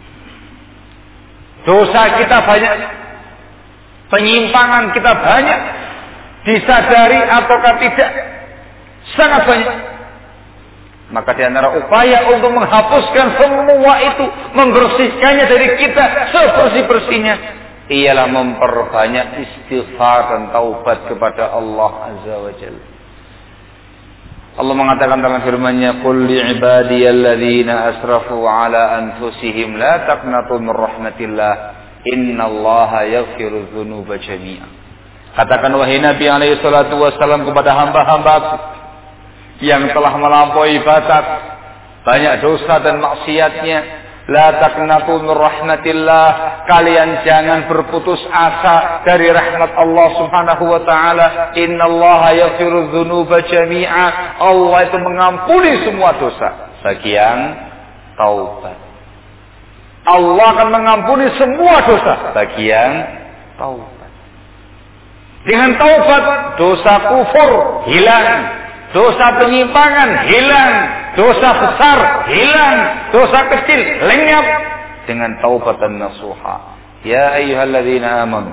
Dosa kita banyak, penyimpangan kita banyak, disadari ataukah tidak, sangat banyak. Maka di antara upaya untuk menghapuskan semua itu, membersihkannya dari kita sebersih-bersihnya, ialah memperbanyak istighfar dan taubat kepada Allah Azza wa Jalla. Allah mengatakan dalam firman-Nya, "Qul li'ibadiyalladzina asrafu 'ala anfusihim la taqnatu min rahmatillah, innallaha yaghfiru dzunuba jami'a." Katakan wahai Nabi alaihi salatu wasallam kepada hamba-hambaku yang telah melampaui batas, banyak dosa dan maksiatnya, la taqnatu min rahmatillah, kalian jangan berputus asa dari rahmat Allah Subhanahu wa taala. Innallaha yaghfiru dzunuba jami'a, Allah itu mengampuni semua dosa bagi yang taubat. Allah akan mengampuni semua dosa bagi yang taubat. Dengan taubat, dosa kufur hilang, dosa penyimpangan hilang, dosa besar hilang, dosa kecil lenyap dengan taubatan nasuha. Ya ayyuhalladzina amanu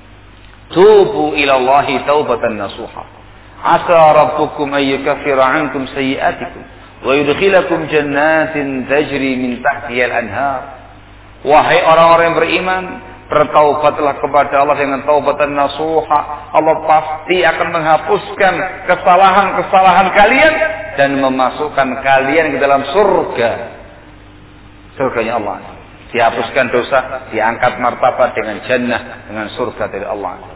tubu ila Allahi taubatan nasuha. Asa rabbukum an yukaffira 'ankum sayyi'atikum wa yudkhilakum jannatin tajri min tahtiha al-anhar. Wahai orang-orang yang beriman, bertaubatlah kepada Allah dengan taubatan nasuha. Allah pasti akan menghapuskan kesalahan-kesalahan kalian dan memasukkan kalian ke dalam surga. Surganya Allah. Dihapuskan dosa, diangkat martabat dengan jannah, dengan surga dari Allah.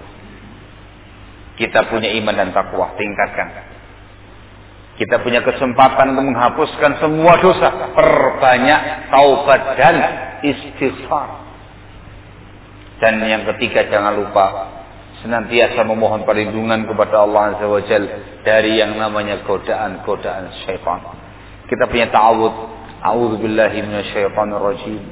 Kita punya iman dan takwa, tingkatkan. Kita punya kesempatan untuk menghapuskan semua dosa. Perbanyak taubat dan istighfar. Dan yang ketiga, jangan lupa senantiasa memohon perlindungan kepada Allah Azza wa Jalla dari yang namanya godaan-godaan syaitan. Kita punya ta'awud, a'udzubillahi minasyaitonir rajim.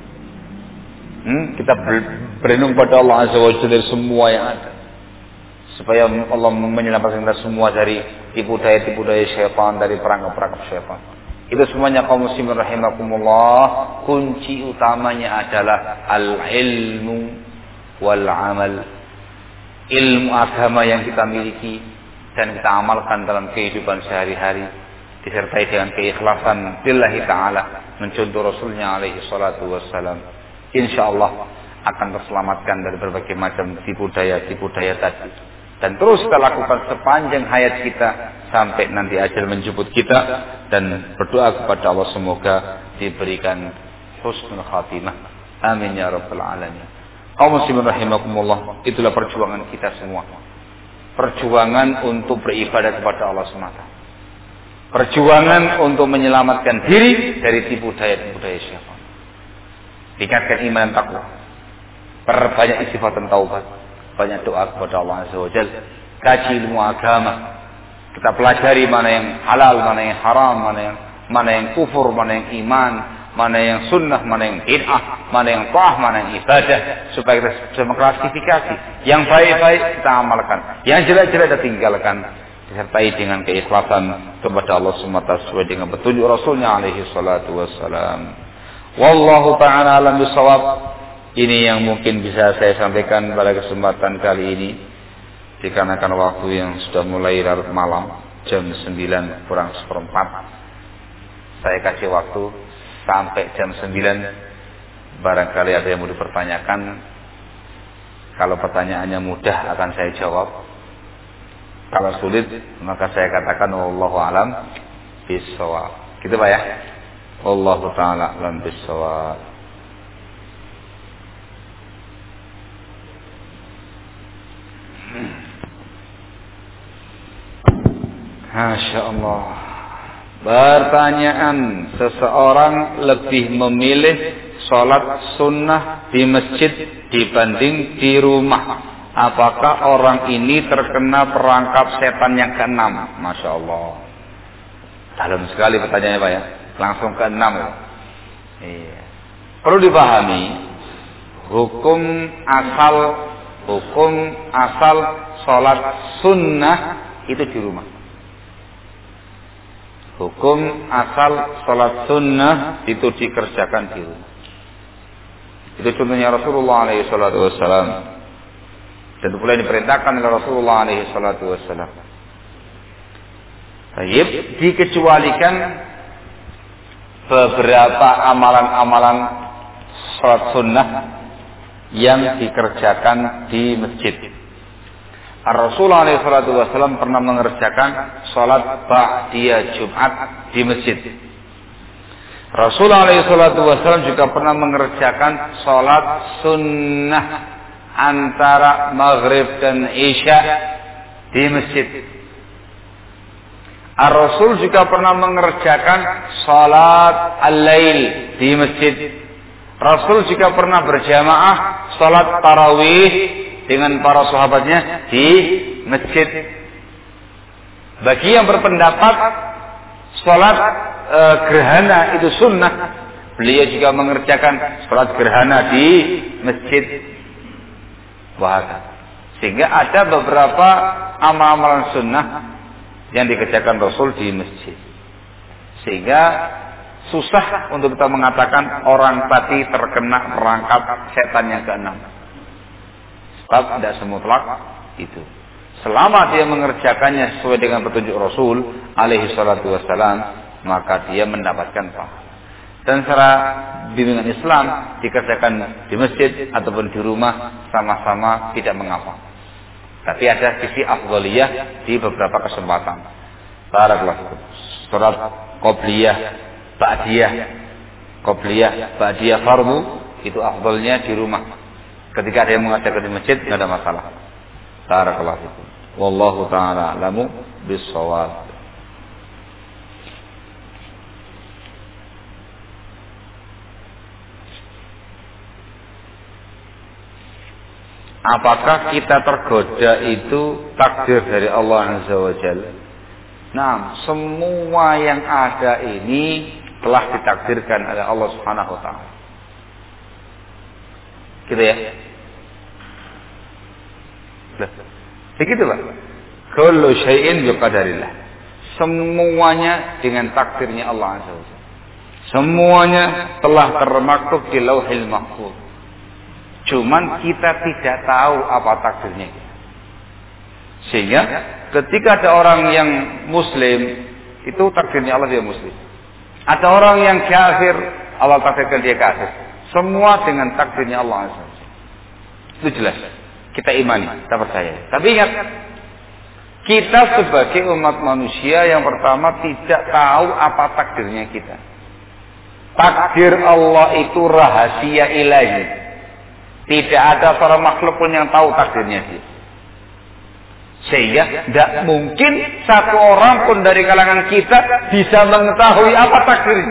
Kita berlindung kepada Allah Azza wa Jalla dari semua yang ada, supaya Allah menyelamatkan kita semua dari tipu daya syaitan, dari perangkap-perangkap syaitan. Itu semuanya kaum muslimin rahimakumullah. Kunci utamanya adalah al-ilmu wal amal. Ilmu agama yang kita miliki dan kita amalkan dalam kehidupan sehari-hari, disertai dengan keikhlasan lillahi ta'ala, mencontoh Rasulnya alaihi salatu wassalam, insyaallah akan terselamatkan dari berbagai macam tipu daya tadi. Dan terus kita lakukan sepanjang hayat kita sampai nanti ajal menjemput kita, dan berdoa kepada Allah semoga diberikan husnul khatimah. Amin ya rabbal alamin. Kaum muslimin rahimakumullah, itulah perjuangan kita semua. Perjuangan untuk beribadah kepada Allah semata. Perjuangan untuk menyelamatkan diri dari tipu daya syaitan. Tingkatkan iman dan takwa. Perbanyak istighfar dan taubat. Banyak doa kepada Allah Azza wa Jalla. Kaji ilmu agama. Kita pelajari mana yang halal, mana yang haram, mana yang kufur, mana yang iman, mana yang sunnah, mana yang bid'ah, mana yang ta'ah, mana yang ibadah, supaya kita bisa mengklasifikasi. Yang baik-baik kita amalkan, yang jelek-jelek kita tinggalkan, disertai dengan keikhlasan kepada Allah SWT sesuai dengan petunjuk Rasulnya alaihi salatu wassalam. Wallahu ta'ala alam bisawab. Ini yang mungkin bisa saya sampaikan pada kesempatan kali ini, dikarenakan waktu yang sudah mulai larut malam, jam 9 kurang seperempat. Saya kasih waktu sampai jam 9. Barangkali ada yang mau dipertanyakan. Kalau pertanyaannya mudah akan saya jawab. Kalau sulit maka saya katakan wallahu alam bissawab. Gitu Pak ya. Wallahu taala alam bissawab. Masya Allah. Pertanyaan, seseorang lebih memilih sholat sunnah di masjid dibanding di rumah. Apakah orang ini terkena perangkap setan yang keenam? Masya Allah. Dalam sekali pertanyaannya Pak ya. Langsung keenam ya. Iya. Perlu dipahami, hukum asal sholat sunnah itu di rumah. Hukum asal sholat sunnah itu dikerjakan di rumah. Itu contohnya Rasulullah SAW. Dan itu pula diperintahkan oleh Rasulullah SAW. Baik, dikecualikan beberapa amalan-amalan sholat sunnah yang dikerjakan di masjid. Rasulullah SAW pernah mengerjakan sholat ba'diyah Jumat di masjid. Rasulullah SAW juga pernah mengerjakan sholat sunnah antara maghrib dan isya di masjid. Rasul juga pernah mengerjakan sholat al-lail di masjid. Rasul juga pernah berjamaah sholat tarawih dengan para sahabatnya di masjid. Bagi yang berpendapat sholat gerhana itu sunnah, Beliau juga mengerjakan sholat gerhana di masjid. Sehingga ada beberapa amal-amalan sunnah yang dikerjakan Rasul di masjid. Sehingga susah untuk kita mengatakan orang tadi terkena perangkap setan yang keenam. Sebab tidak semutlak itu. Selama dia mengerjakannya sesuai dengan petunjuk Rasul alaihi salatu wassalam, maka dia mendapatkan pahala. Dan secara bimbingan Islam dikerjakan di masjid ataupun di rumah sama-sama tidak mengapa. Tapi ada sisi afdhaliyah di beberapa kesempatan. Barakallahu. Surat qobliyah, ba'diyah fardu itu afdhalnya di rumah. Ketika ada yang mengajarkan di masjid tidak ada masalah. Barakallahu fikum. Wallahu taala a'lamu bis-shawab. Apakah kita tergoda itu takdir dari Allah Azza wa Jalla? Nah, semua yang ada ini telah ditakdirkan oleh Allah Subhanahu wa taala. Gitu ya? Begitu Pak. Kullu syai'in biqadarillah. Semuanya dengan takdirnya Allah Azza wa Jalla. Semuanya telah termaktub di Lauhil Mahfuz. Cuman kita tidak tahu apa takdirnya. Sehingga ketika ada orang yang muslim, itu takdirnya Allah dia muslim. Ada orang yang kafir, Allah takdirkan dia kafir. Semua dengan takdirnya Allah Azza wa Jalla. Itu jelas. Kita imani, kita percaya. Tapi ingat, kita sebagai umat manusia yang pertama tidak tahu apa takdirnya kita. Takdir Allah itu rahasia ilahi. Tidak ada seorang makhluk pun yang tahu takdirnya dia. Sehingga tidak mungkin satu orang pun dari kalangan kita bisa mengetahui apa takdirnya.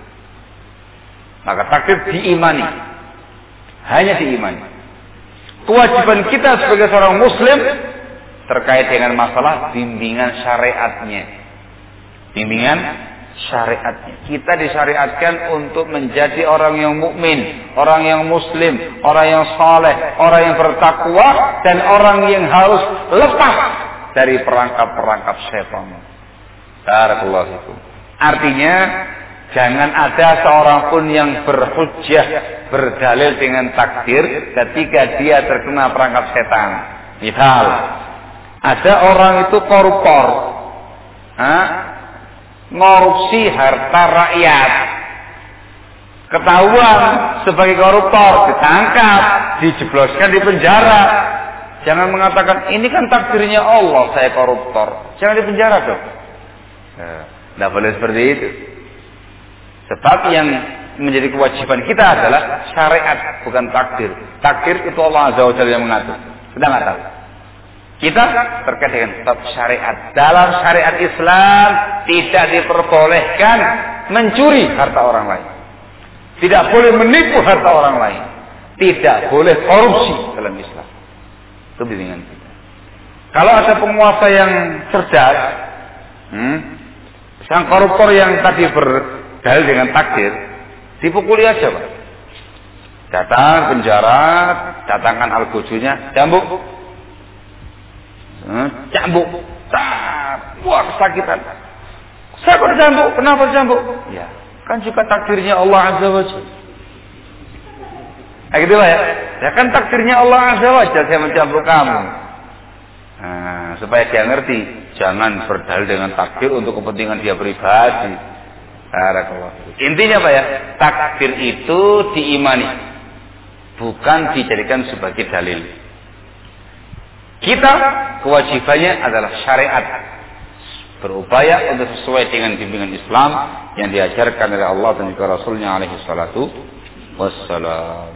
Maka takdir diimani. Hanya diimani. Kewajiban kita sebagai seorang muslim terkait dengan masalah bimbingan syariatnya. Bimbingan syariatnya. Kita disyariatkan untuk menjadi orang yang mukmin, orang yang muslim, orang yang saleh, orang yang bertakwa, dan orang yang harus lepas dari perangkap-perangkap setan. Barakallahu fikum. Artinya jangan ada seorang pun yang berhujjah, berdalil dengan takdir ketika dia terkena perangkap setan. Misal, ada orang itu koruptor, ngorupsi harta rakyat, ketahuan sebagai koruptor, ditangkap, dijebloskan di penjara. Jangan mengatakan ini kan takdirnya Allah saya koruptor, jangan di penjara dong. Tidak boleh seperti itu. Sebab yang menjadi kewajiban kita adalah syariat, bukan takdir. Takdir itu Allah Azza wa Jalla yang mengatur. Kita nggak tahu. Kita terkait dengan bab syariat. Dalam syariat Islam tidak diperbolehkan mencuri harta orang lain. Tidak boleh menipu harta orang lain. Tidak boleh korupsi dalam Islam. Itu bimbingan kita. Kalau ada penguasa yang cerdas, sang koruptor yang tadi berdalil dengan takdir, dipukuli aja Pak. Datang penjara, datangkan algojonya, cambuk. Cambuk, wah kesakitan. Saya kok dicambuk, kenapa dicambuk? Ya, kan juga takdirnya Allah Azza wa Jalla. Gitu lah ya. Ya kan takdirnya Allah Azza wa Jalla saya mencambuk kamu. Nah, supaya dia ngerti, jangan berdalil dengan takdir untuk kepentingan dia pribadi. Intinya apa ya? Takdir itu diimani, bukan dijadikan sebagai dalil. Kita kewajibannya adalah syariat, berupaya untuk sesuai dengan bimbingan Islam yang diajarkan oleh Allah dan juga Rasulnya alaihi salatu wassalam.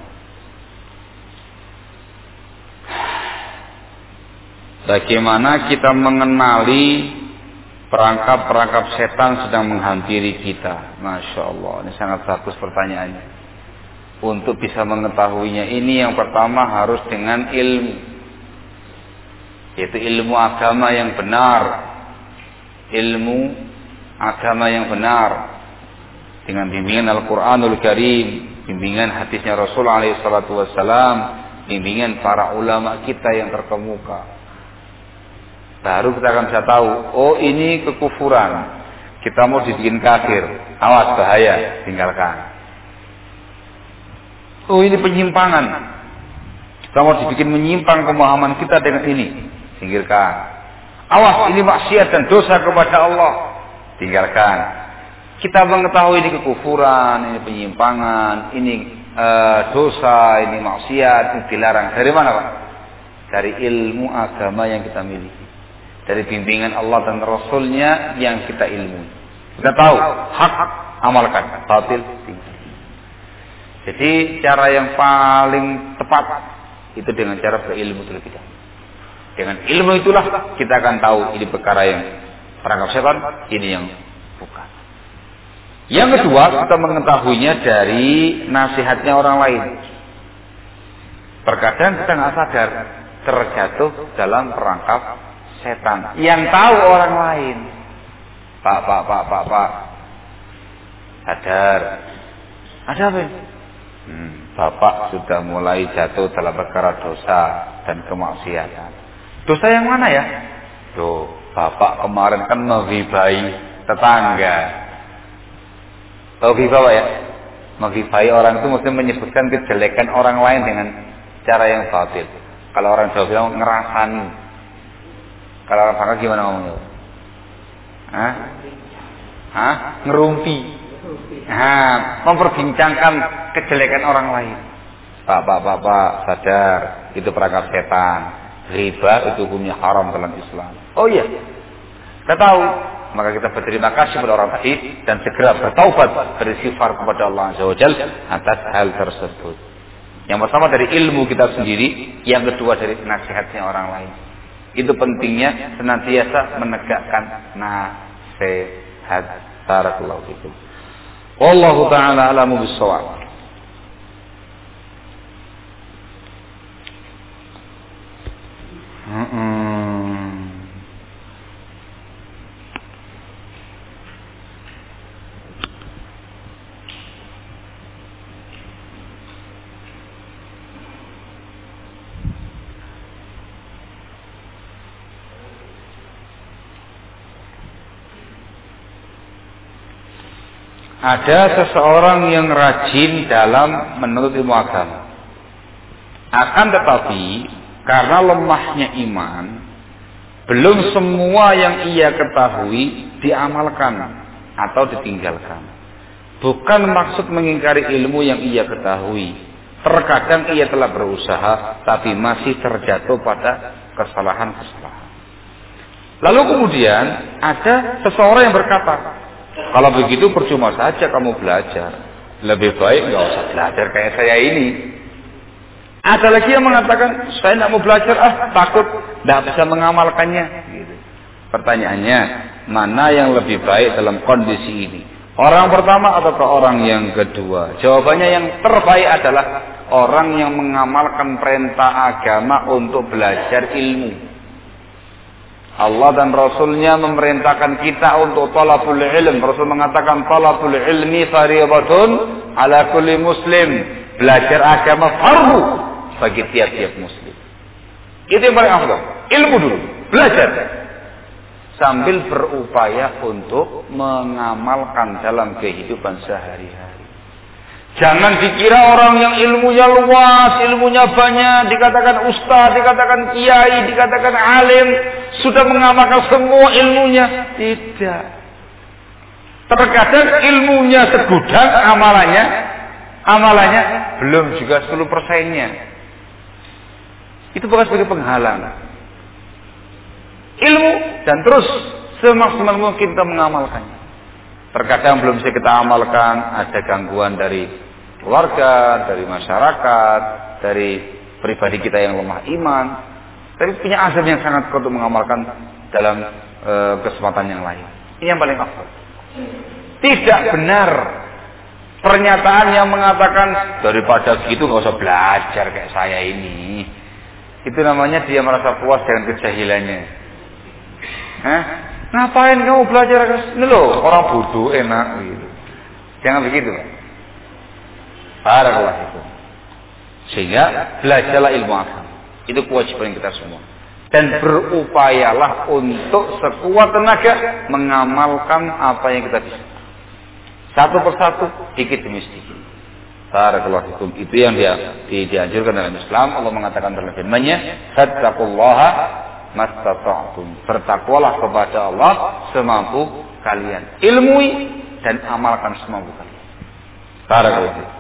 Bagaimana kita mengenali perangkap-perangkap setan sedang menghampiri kita? Masya Allah, ini sangat bagus pertanyaannya. Untuk bisa mengetahuinya ini yang pertama harus dengan ilmu, yaitu ilmu agama yang benar. Ilmu agama yang benar. dengan bimbingan Al-Qur'anul Karim, bimbingan hadisnya Rasul alaihi salatu wassalam, bimbingan para ulama kita yang terkemuka. Baru kita akan bisa tahu, oh ini kekufuran. Kita mau dibikin kafir, awas bahaya, tinggalkan. Oh ini penyimpangan. Kita mau dibikin menyimpang pemahaman kita dengan ini, singkirkan. Awas ini maksiat dan dosa kepada Allah, tinggalkan. Kita mengetahui ini kekufuran, ini penyimpangan, ini dosa, ini maksiat, ini dilarang. Dari mana Pak? Dari ilmu agama yang kita miliki, dari bimbingan Allah dan Rasulnya yang kita ilmui. Kita tahu hak, amalkan, batil tinggal. Jadi cara yang paling tepat itu dengan cara berilmu terlebih dahulu. Dengan ilmu itulah kita akan tahu ini perkara yang perangkap setan, ini yang bukan. Yang kedua, kita mengetahuinya dari nasihatnya orang lain. Terkadang kita nggak sadar terjatuh dalam perangkap setan. Yang tahu orang lain. Pak. Sadar. Ada apa ini? Bapak sudah mulai jatuh dalam perkara dosa dan kemaksiatan. Dosa yang mana ya? Tuh, Bapak kemarin kan menghibai tetangga. Tahu ghibah ya? Menghibai orang itu mesti menyebutkan kejelekan orang lain dengan cara yang batil. Kalau orang Jawa bilang ngerasani. Kalau orang Bangka gimana ngomongnya? Ngerumpi. Memperbincangkan kejelekan orang lain. Bapak, sadar, itu perangkap setan. Riba itu hukumnya haram dalam Islam. Oh iya, kita tahu. Maka kita berterima kasih kepada orang tadi dan segera bertaubat, beristighfar kepada Allah Azza wa Jalla atas hal tersebut. Yang pertama dari ilmu kita sendiri, yang kedua dari nasihatnya orang lain. Itu pentingnya senantiasa menegakkan nasihat. Barakallahu fikum. Wallahu ta'ala a'lamu bis-shawab. Ada seseorang yang rajin dalam menuntut ilmu agama. Akan tetapi, karena lemahnya iman, belum semua yang ia ketahui diamalkan atau ditinggalkan. Bukan maksud mengingkari ilmu yang ia ketahui. Terkadang ia telah berusaha, tapi masih terjatuh pada kesalahan-kesalahan. Lalu kemudian, ada seseorang yang berkata, kalau begitu percuma saja kamu belajar. Lebih baik nggak usah belajar kayak saya ini. Ada lagi yang mengatakan, saya nggak mau belajar, takut nggak bisa mengamalkannya. Gitu. Pertanyaannya, mana yang lebih baik dalam kondisi ini? Orang pertama atau orang yang kedua? Jawabannya yang terbaik adalah orang yang mengamalkan perintah agama untuk belajar ilmu. Allah dan Rasulnya memerintahkan kita untuk talabul ilm. Rasul mengatakan talabul ilmi fardhatun ala kulli muslim. Belajar agama fardu bagi tiap-tiap muslim. Itu yang paling afdal. Ilmu dulu, belajar. Sambil berupaya untuk mengamalkan dalam kehidupan sehari-hari. Jangan dikira orang yang ilmunya luas, ilmunya banyak, dikatakan ustaz, dikatakan kiai, dikatakan alim, sudah mengamalkan semua ilmunya. Tidak. Terkadang ilmunya segudang, amalannya belum juga 10%-nya. Itu bukan sebagai penghalang. Ilmu dan terus semaksimal mungkin kita mengamalkannya. Terkadang belum bisa kita amalkan, ada gangguan dari keluarga, dari masyarakat, dari pribadi kita yang lemah iman, tapi punya azam yang sangat kuat untuk mengamalkan dalam kesempatan yang lain. Ini yang paling afdal. Tidak benar pernyataan yang mengatakan daripada gitu nggak usah belajar kayak saya ini. Itu namanya dia merasa puas dengan kejahilannya. Ngapain kamu belajar? Ini loh orang bodoh enak gitu. Jangan begitu. Barakallahu fikum. Sehingga belajarlah ilmu agama. Itu kewajiban kita semua. Dan berupayalah untuk sekuat tenaga mengamalkan apa yang kita bisa. Satu persatu, sedikit demi sedikit. Barakallahu fikum. Itu yang dianjurkan dalam Islam. Allah mengatakan dalam firman-Nya, "Fattaqullaha mastata'tum." Bertakwalah kepada Allah semampu kalian. Ilmui dan amalkan semampu kalian. Barakallahu fikum.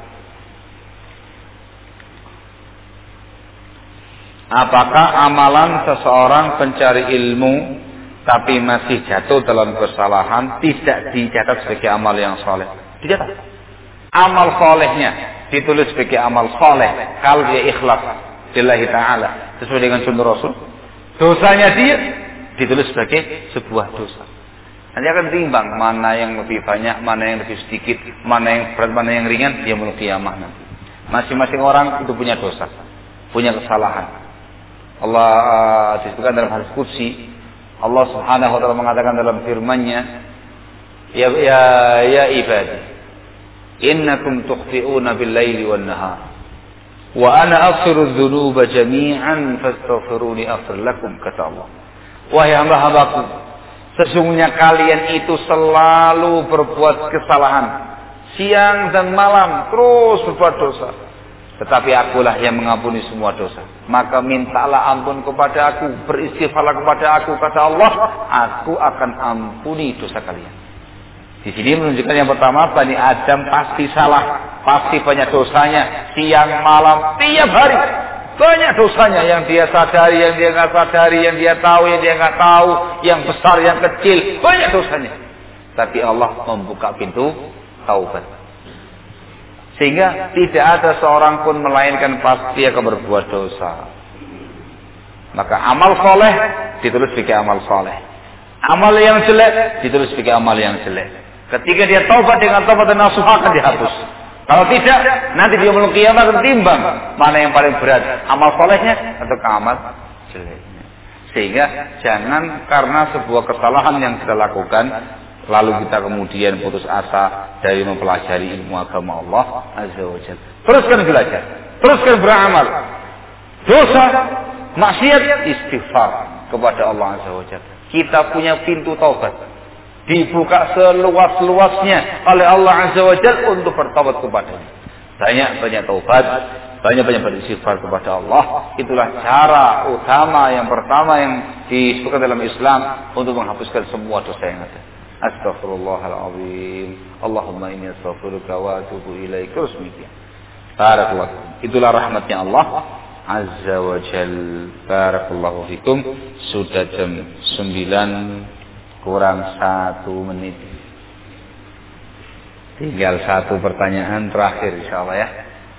Apakah amalan seseorang pencari ilmu tapi masih jatuh dalam kesalahan tidak dicatat sebagai amal yang soleh? Dicatat. Amal solehnya ditulis sebagai amal soleh kalau dia ikhlas lillahi ta'ala sesuai dengan sunnah Rasul. Dosanya dia ditulis sebagai sebuah dosa. Nanti akan timbang mana yang lebih banyak, mana yang lebih sedikit, mana yang berat, mana yang ringan, dia menuju kiamat nanti. Masing-masing orang itu punya dosa, punya kesalahan. Allah disebutkan dalam hadis qudsi, Allah Subhanahu wa taala mengatakan dalam firman-Nya, ya ibadi, innakum tukhti'una bil-laili wan-nahar wa ana aghfiru dzunuba jami'an fastaghfiruni aghfir lakum, kata Allah. Wahai hamba-hambaku, sesungguhnya kalian itu selalu berbuat kesalahan, siang dan malam terus berbuat dosa. Tetapi akulah yang mengampuni semua dosa. Maka mintalah ampun kepada aku, beristighfarlah kepada aku, kata Allah, aku akan ampuni dosa kalian. Di sini menunjukkan yang pertama, Bani Adam pasti salah, pasti banyak dosanya, siang malam, tiap hari banyak dosanya, yang dia sadari, yang dia nggak sadari, yang dia tahu, yang dia nggak tahu, yang besar, yang kecil, banyak dosanya. Tapi Allah membuka pintu taubat. Sehingga tidak ada seorang pun melainkan pasti akan berbuat dosa. Maka amal soleh ditulis sebagai amal soleh. Amal yang jelek ditulis sebagai amal yang jelek. Ketika dia taubat dengan taubat dan nasuh akan dihapus. Kalau tidak, nanti dia menuju kiamat akan timbang mana yang paling berat, amal solehnya atau amal jeleknya. Sehingga jangan karena sebuah kesalahan yang kita lakukan lalu kita kemudian putus asa dari mempelajari ilmu agama Allah Azza wa Jalla. Teruskan belajar, teruskan beramal. Dosa, maksiat, istighfar kepada Allah Azza wa Jalla. Kita punya pintu taubat, dibuka seluas-luasnya oleh Allah Azza wa Jalla untuk bertaubat kepadanya. Banyak-banyak taubat, banyak-banyak beristighfar kepada Allah. Itulah cara utama yang pertama yang disebutkan dalam Islam untuk menghapuskan semua dosa yang ada. Astaghfirullahaladzim. Allahumma inni astaghfiruka wa atubu ilaika. Barakallahu. Itulah rahmatnya Allah Azza wa Jalla. Barakallahu fikum. Sudah jam 9 kurang 1 menit. Tinggal satu pertanyaan terakhir insyaallah ya.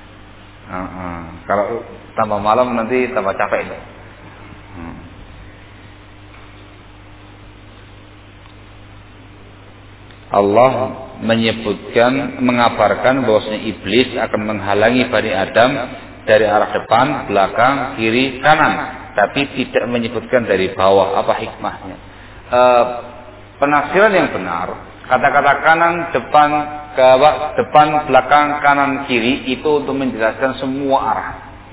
Kalau tambah malam nanti tambah capek. Allah menyebutkan, mengabarkan bahwasanya iblis akan menghalangi Bani Adam dari arah depan, belakang, kiri, kanan, tapi tidak menyebutkan dari bawah. Apa hikmahnya? Penafsiran yang benar, kata-kata kanan, depan, belakang, kanan, kiri itu untuk menjelaskan semua arah.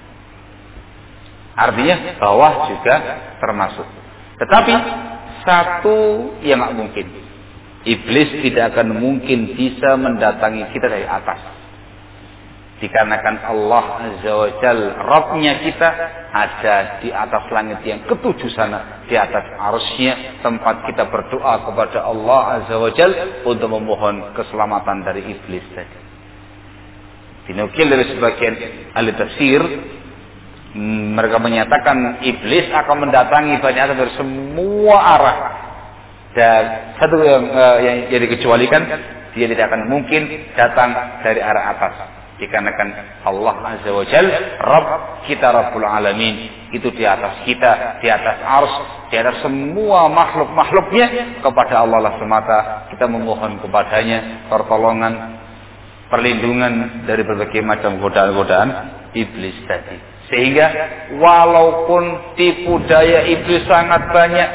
Artinya bawah juga termasuk. Tetapi satu yang nggak mungkin. Iblis tidak akan mungkin bisa mendatangi kita dari atas. Dikarenakan Allah Azza wa Jalla, Rabbnya kita ada di atas langit yang ketujuh sana, di atas arsy-Nya, tempat kita berdoa kepada Allah Azza wa Jalla untuk memohon keselamatan dari iblis tadi. Dinukil dari sebagian ahli tafsir, mereka menyatakan iblis akan mendatangi Bani Adam dari semua arah. Dan satu yang dikecualikan, dia tidak akan mungkin datang dari arah atas. Dikarenakan Allah Azza wa Jalla, Rabb kita, Rabbul Alamin, itu di atas kita, di atas arsy, di atas semua makhluk-makhluknya. Kepada Allah lah semata kita memohon kepadanya pertolongan, perlindungan dari berbagai macam godaan-godaan iblis tadi. Sehingga walaupun tipu daya iblis sangat banyak,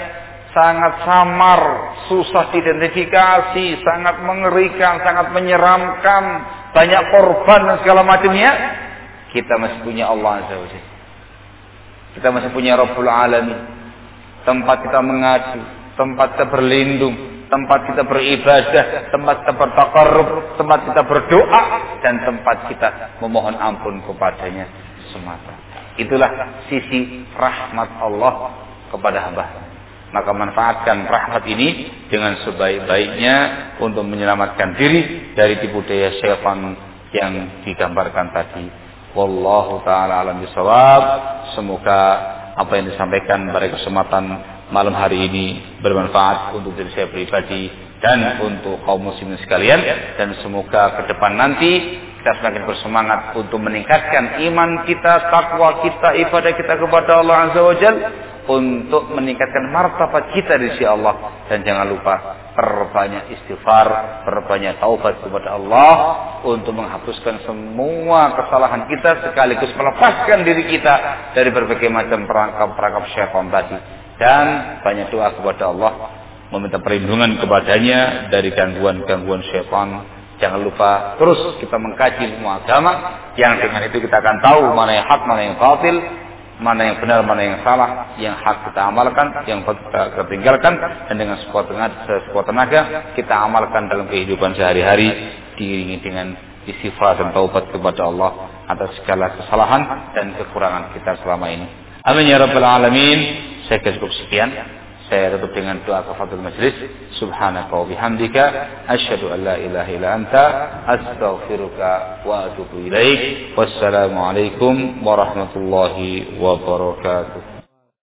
sangat samar, susah diidentifikasi, sangat mengerikan, sangat menyeramkan, banyak korban dan segala macamnya, kita masih punya Allah Azza wa Jalla. Kita masih punya Rabbul Alamin, tempat kita mengadu, tempat kita berlindung, tempat kita beribadah, tempat kita bertaqarrub, tempat kita berdoa, dan tempat kita memohon ampun kepadanya semata. Itulah sisi rahmat Allah kepada hamba. Maka manfaatkan rahmat ini dengan sebaik-baiknya untuk menyelamatkan diri dari tipu daya syaitan yang digambarkan tadi. Wallahu ta'ala alam bisawab. Semoga apa yang disampaikan pada kesempatan malam hari ini bermanfaat untuk diri saya pribadi dan untuk kaum muslimin sekalian, dan semoga ke depan nanti kita semakin bersemangat untuk meningkatkan iman kita, takwa kita, ibadah kita kepada Allah Azza wa Jalla, untuk meningkatkan martabat kita di sisi Allah. Dan jangan lupa perbanyak istighfar, perbanyak taubat kepada Allah untuk menghapuskan semua kesalahan kita sekaligus melepaskan diri kita dari berbagai macam perangkap-perangkap syaitan tadi. Dan banyak doa kepada Allah, meminta perlindungan kepadanya dari gangguan-gangguan syaitan. Jangan lupa terus kita mengkaji semua agama, yang dengan itu kita akan tahu mana yang hak, mana yang batil, mana yang benar, mana yang salah. Yang hak kita amalkan, yang batil kita tinggalkan, dan dengan sekuat tenaga kita amalkan dalam kehidupan sehari-hari, diiringi dengan istighfar dan taubat kepada Allah atas segala kesalahan dan kekurangan kita selama ini. Amin ya rabbal alamin. Saya cukup sekian. Saya tutup dengan doa kafaratul majlis. Subhanaka wa bihamdika asyhadu an la ilaha illa anta astaghfiruka wa atubu ilaik. Wassalamualaikum warahmatullahi wabarakatuh.